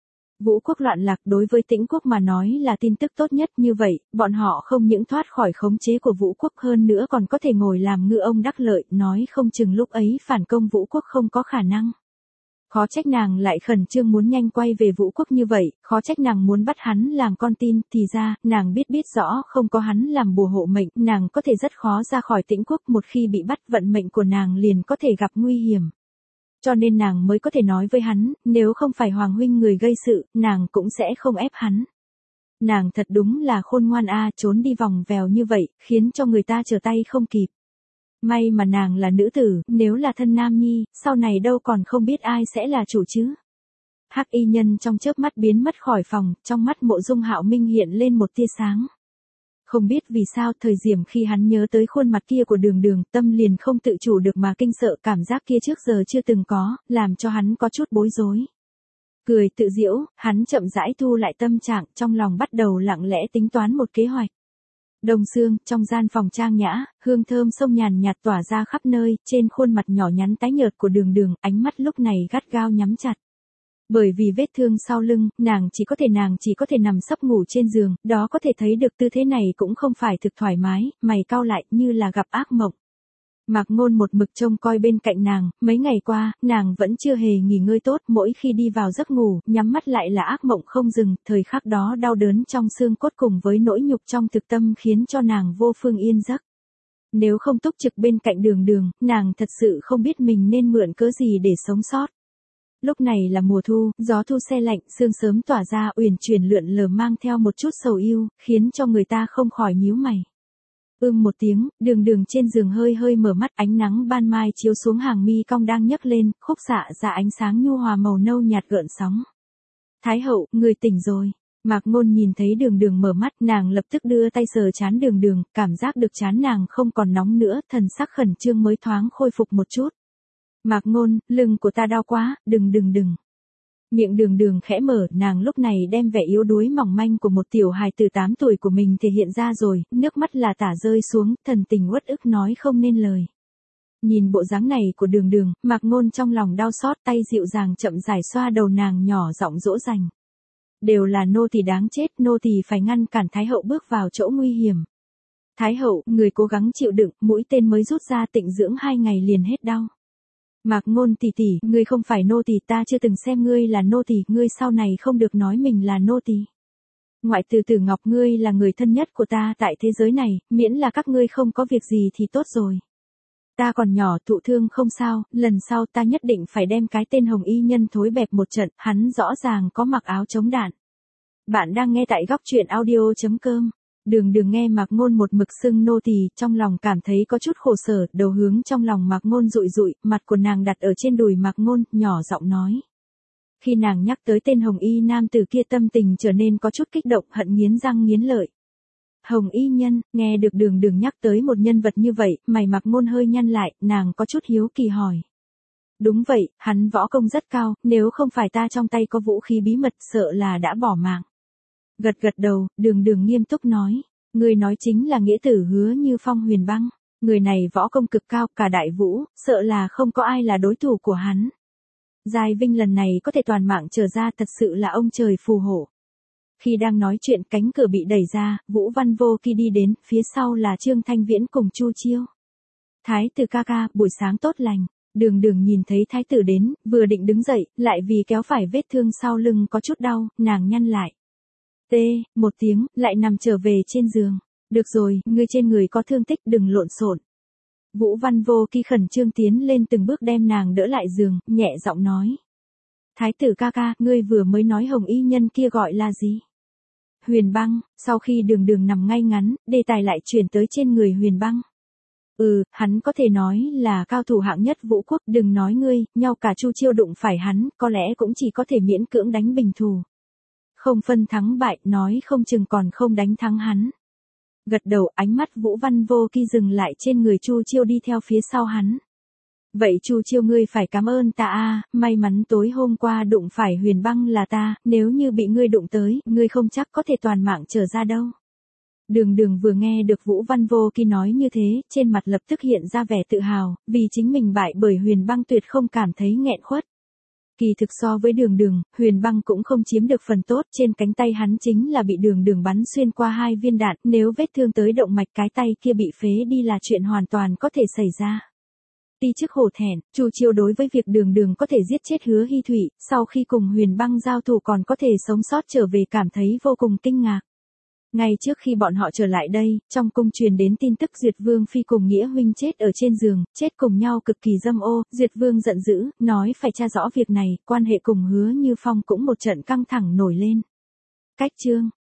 Vũ Quốc loạn lạc đối với Tĩnh Quốc mà nói là tin tức tốt nhất, như vậy, bọn họ không những thoát khỏi khống chế của Vũ Quốc, hơn nữa còn có thể ngồi làm ngư ông đắc lợi, nói không chừng lúc ấy phản công Vũ Quốc không có khả năng. Khó trách nàng lại khẩn trương muốn nhanh quay về Vũ Quốc như vậy, khó trách nàng muốn bắt hắn làm con tin, thì ra, nàng biết biết rõ không có hắn làm bùa hộ mệnh, nàng có thể rất khó ra khỏi Tĩnh Quốc, một khi bị bắt vận mệnh của nàng liền có thể gặp nguy hiểm. Cho nên nàng mới có thể nói với hắn, nếu không phải Hoàng huynh người gây sự, nàng cũng sẽ không ép hắn. Nàng thật đúng là khôn ngoan a, trốn đi vòng vèo như vậy, khiến cho người ta trở tay không kịp. May mà nàng là nữ tử, nếu là thân nam nhi, sau này đâu còn không biết ai sẽ là chủ chứ. Hắc y nhân trong chớp mắt biến mất khỏi phòng, trong mắt Mộ Dung Hạo Minh hiện lên một tia sáng. Không biết vì sao, thời điểm khi hắn nhớ tới khuôn mặt kia của đường đường, tâm liền không tự chủ được mà kinh sợ, cảm giác kia trước giờ chưa từng có, làm cho hắn có chút bối rối. Cười tự giễu, hắn chậm rãi thu lại tâm trạng, trong lòng bắt đầu lặng lẽ tính toán một kế hoạch. Đông sương, trong gian phòng trang nhã, hương thơm sông nhàn nhạt tỏa ra khắp nơi, trên khuôn mặt nhỏ nhắn tái nhợt của đường đường, ánh mắt lúc này gắt gao nhắm chặt. Bởi vì vết thương sau lưng, nàng chỉ có thể nàng chỉ có thể nằm sấp ngủ trên giường, đó có thể thấy được tư thế này cũng không phải thực thoải mái, mày cau lại như là gặp ác mộng. Mạc Ngôn một mực trông coi bên cạnh nàng, mấy ngày qua, nàng vẫn chưa hề nghỉ ngơi tốt, mỗi khi đi vào giấc ngủ, nhắm mắt lại là ác mộng không dừng, thời khắc đó đau đớn trong xương cốt cùng với nỗi nhục trong thực tâm khiến cho nàng vô phương yên giấc. Nếu không túc trực bên cạnh Đường Đường, nàng thật sự không biết mình nên mượn cớ gì để sống sót. Lúc này là mùa thu, gió thu se lạnh, sương sớm tỏa ra uyển chuyển lượn lờ mang theo một chút sầu yêu, khiến cho người ta không khỏi nhíu mày. Ưm một tiếng, Đường Đường trên giường hơi hơi mở mắt, ánh nắng ban mai chiếu xuống hàng mi cong đang nhấc lên, khúc xạ ra ánh sáng nhu hòa màu nâu nhạt gợn sóng. Thái hậu, người tỉnh rồi. Mạc Ngôn nhìn thấy Đường Đường mở mắt, nàng lập tức đưa tay sờ trán Đường Đường, cảm giác được trán nàng không còn nóng nữa, thần sắc khẩn trương mới thoáng khôi phục một chút. Mạc Ngôn, lưng của ta đau quá, đừng đừng đừng. Miệng Đường Đường khẽ mở, nàng lúc này đem vẻ yếu đuối mỏng manh của một tiểu hài từ tám tuổi của mình thể hiện ra rồi, nước mắt là tả rơi xuống, thần tình uất ức nói không nên lời. Nhìn bộ dáng này của Đường Đường, Mạc Ngôn trong lòng đau xót, tay dịu dàng chậm rãi xoa đầu nàng nhỏ giọng dỗ dành. Đều là nô tỳ đáng chết, nô tỳ phải ngăn cản Thái hậu bước vào chỗ nguy hiểm. Thái hậu, người cố gắng chịu đựng, mũi tên mới rút ra tịnh dưỡng hai ngày liền hết đau. Mạc Ngôn tỷ tỷ, ngươi không phải nô tỳ, ta chưa từng xem ngươi là nô tỳ, ngươi sau này không được nói mình là nô tỳ. Ngoại từ Tử Ngọc, ngươi là người thân nhất của ta tại thế giới này, miễn là các ngươi không có việc gì thì tốt rồi. Ta còn nhỏ, thụ thương không sao, lần sau ta nhất định phải đem cái tên Hồng Y Nhân thối bẹp một trận, hắn rõ ràng có mặc áo chống đạn. Bạn đang nghe tại góc truyện audio chấm com. Đường Đường nghe Mạc Ngôn một mực xưng nô tỳ, trong lòng cảm thấy có chút khổ sở, đầu hướng trong lòng Mạc Ngôn dụi dụi, mặt của nàng đặt ở trên đùi Mạc Ngôn, nhỏ giọng nói. Khi nàng nhắc tới tên Hồng Y nam tử kia, tâm tình trở nên có chút kích động, hận nghiến răng nghiến lợi. Hồng Y Nhân, nghe được Đường Đường nhắc tới một nhân vật như vậy, mày Mạc Ngôn hơi nhăn lại, nàng có chút hiếu kỳ hỏi. Đúng vậy, hắn võ công rất cao, nếu không phải ta trong tay có vũ khí bí mật, sợ là đã bỏ mạng. Gật gật đầu, Đường Đường nghiêm túc nói, người nói chính là nghĩa tử Hứa Như Phong Huyền Băng, người này võ công cực cao, cả đại vũ, sợ là không có ai là đối thủ của hắn. Giai Vinh lần này có thể toàn mạng trở ra, thật sự là ông trời phù hộ. Khi đang nói chuyện, cánh cửa bị đẩy ra, Vũ Văn Vô Kỳ đi đến, phía sau là Trương Thanh Viễn cùng Chu Chiêu. Thái tử ca ca, buổi sáng tốt lành. Đường Đường nhìn thấy thái tử đến, vừa định đứng dậy, lại vì kéo phải vết thương sau lưng có chút đau, nàng nhăn lại. Tê, một tiếng, lại nằm trở về trên giường. Được rồi, ngươi trên người có thương tích, đừng lộn xộn. Vũ Văn Vô Kỳ khẩn trương tiến lên từng bước đem nàng đỡ lại giường, nhẹ giọng nói. Thái tử ca ca, ngươi vừa mới nói Hồng Y Nhân kia gọi là gì? Huyền Băng. Sau khi Đường Đường nằm ngay ngắn, đề tài lại chuyển tới trên người Huyền Băng. Ừ, hắn có thể nói là cao thủ hạng nhất vũ quốc, đừng nói ngươi, nhau cả Chu Chiêu đụng phải hắn, có lẽ cũng chỉ có thể miễn cưỡng đánh bình thù. Không phân thắng bại, nói không chừng còn không đánh thắng hắn. Gật đầu, ánh mắt Vũ Văn Vô Kỳ dừng lại trên người Chu Chiêu đi theo phía sau hắn. Vậy Chu Chiêu, ngươi phải cảm ơn ta a, may mắn tối hôm qua đụng phải Huyền Băng là ta, nếu như bị ngươi đụng tới, ngươi không chắc có thể toàn mạng trở ra đâu. Đường Đường vừa nghe được Vũ Văn Vô Kỳ nói như thế, trên mặt lập tức hiện ra vẻ tự hào, vì chính mình bại bởi Huyền Băng tuyệt không cảm thấy nghẹn khuất. Kỳ thực so với Đường Đường, Huyền Băng cũng không chiếm được phần tốt, trên cánh tay hắn chính là bị Đường Đường bắn xuyên qua hai viên đạn, nếu vết thương tới động mạch cái tay kia bị phế đi là chuyện hoàn toàn có thể xảy ra. Ti chức hổ thẹn, Chu Chiêu đối với việc Đường Đường có thể giết chết Hứa Hy Thủy, sau khi cùng Huyền Băng giao thủ còn có thể sống sót trở về cảm thấy vô cùng kinh ngạc. Ngay trước khi bọn họ trở lại đây, trong cung truyền đến tin tức Duyệt Vương Phi cùng Nghĩa Huynh chết ở trên giường, chết cùng nhau cực kỳ dâm ô, Duyệt Vương giận dữ, nói phải tra rõ việc này, quan hệ cùng Hứa Như Phong cũng một trận căng thẳng nổi lên. Cách chương,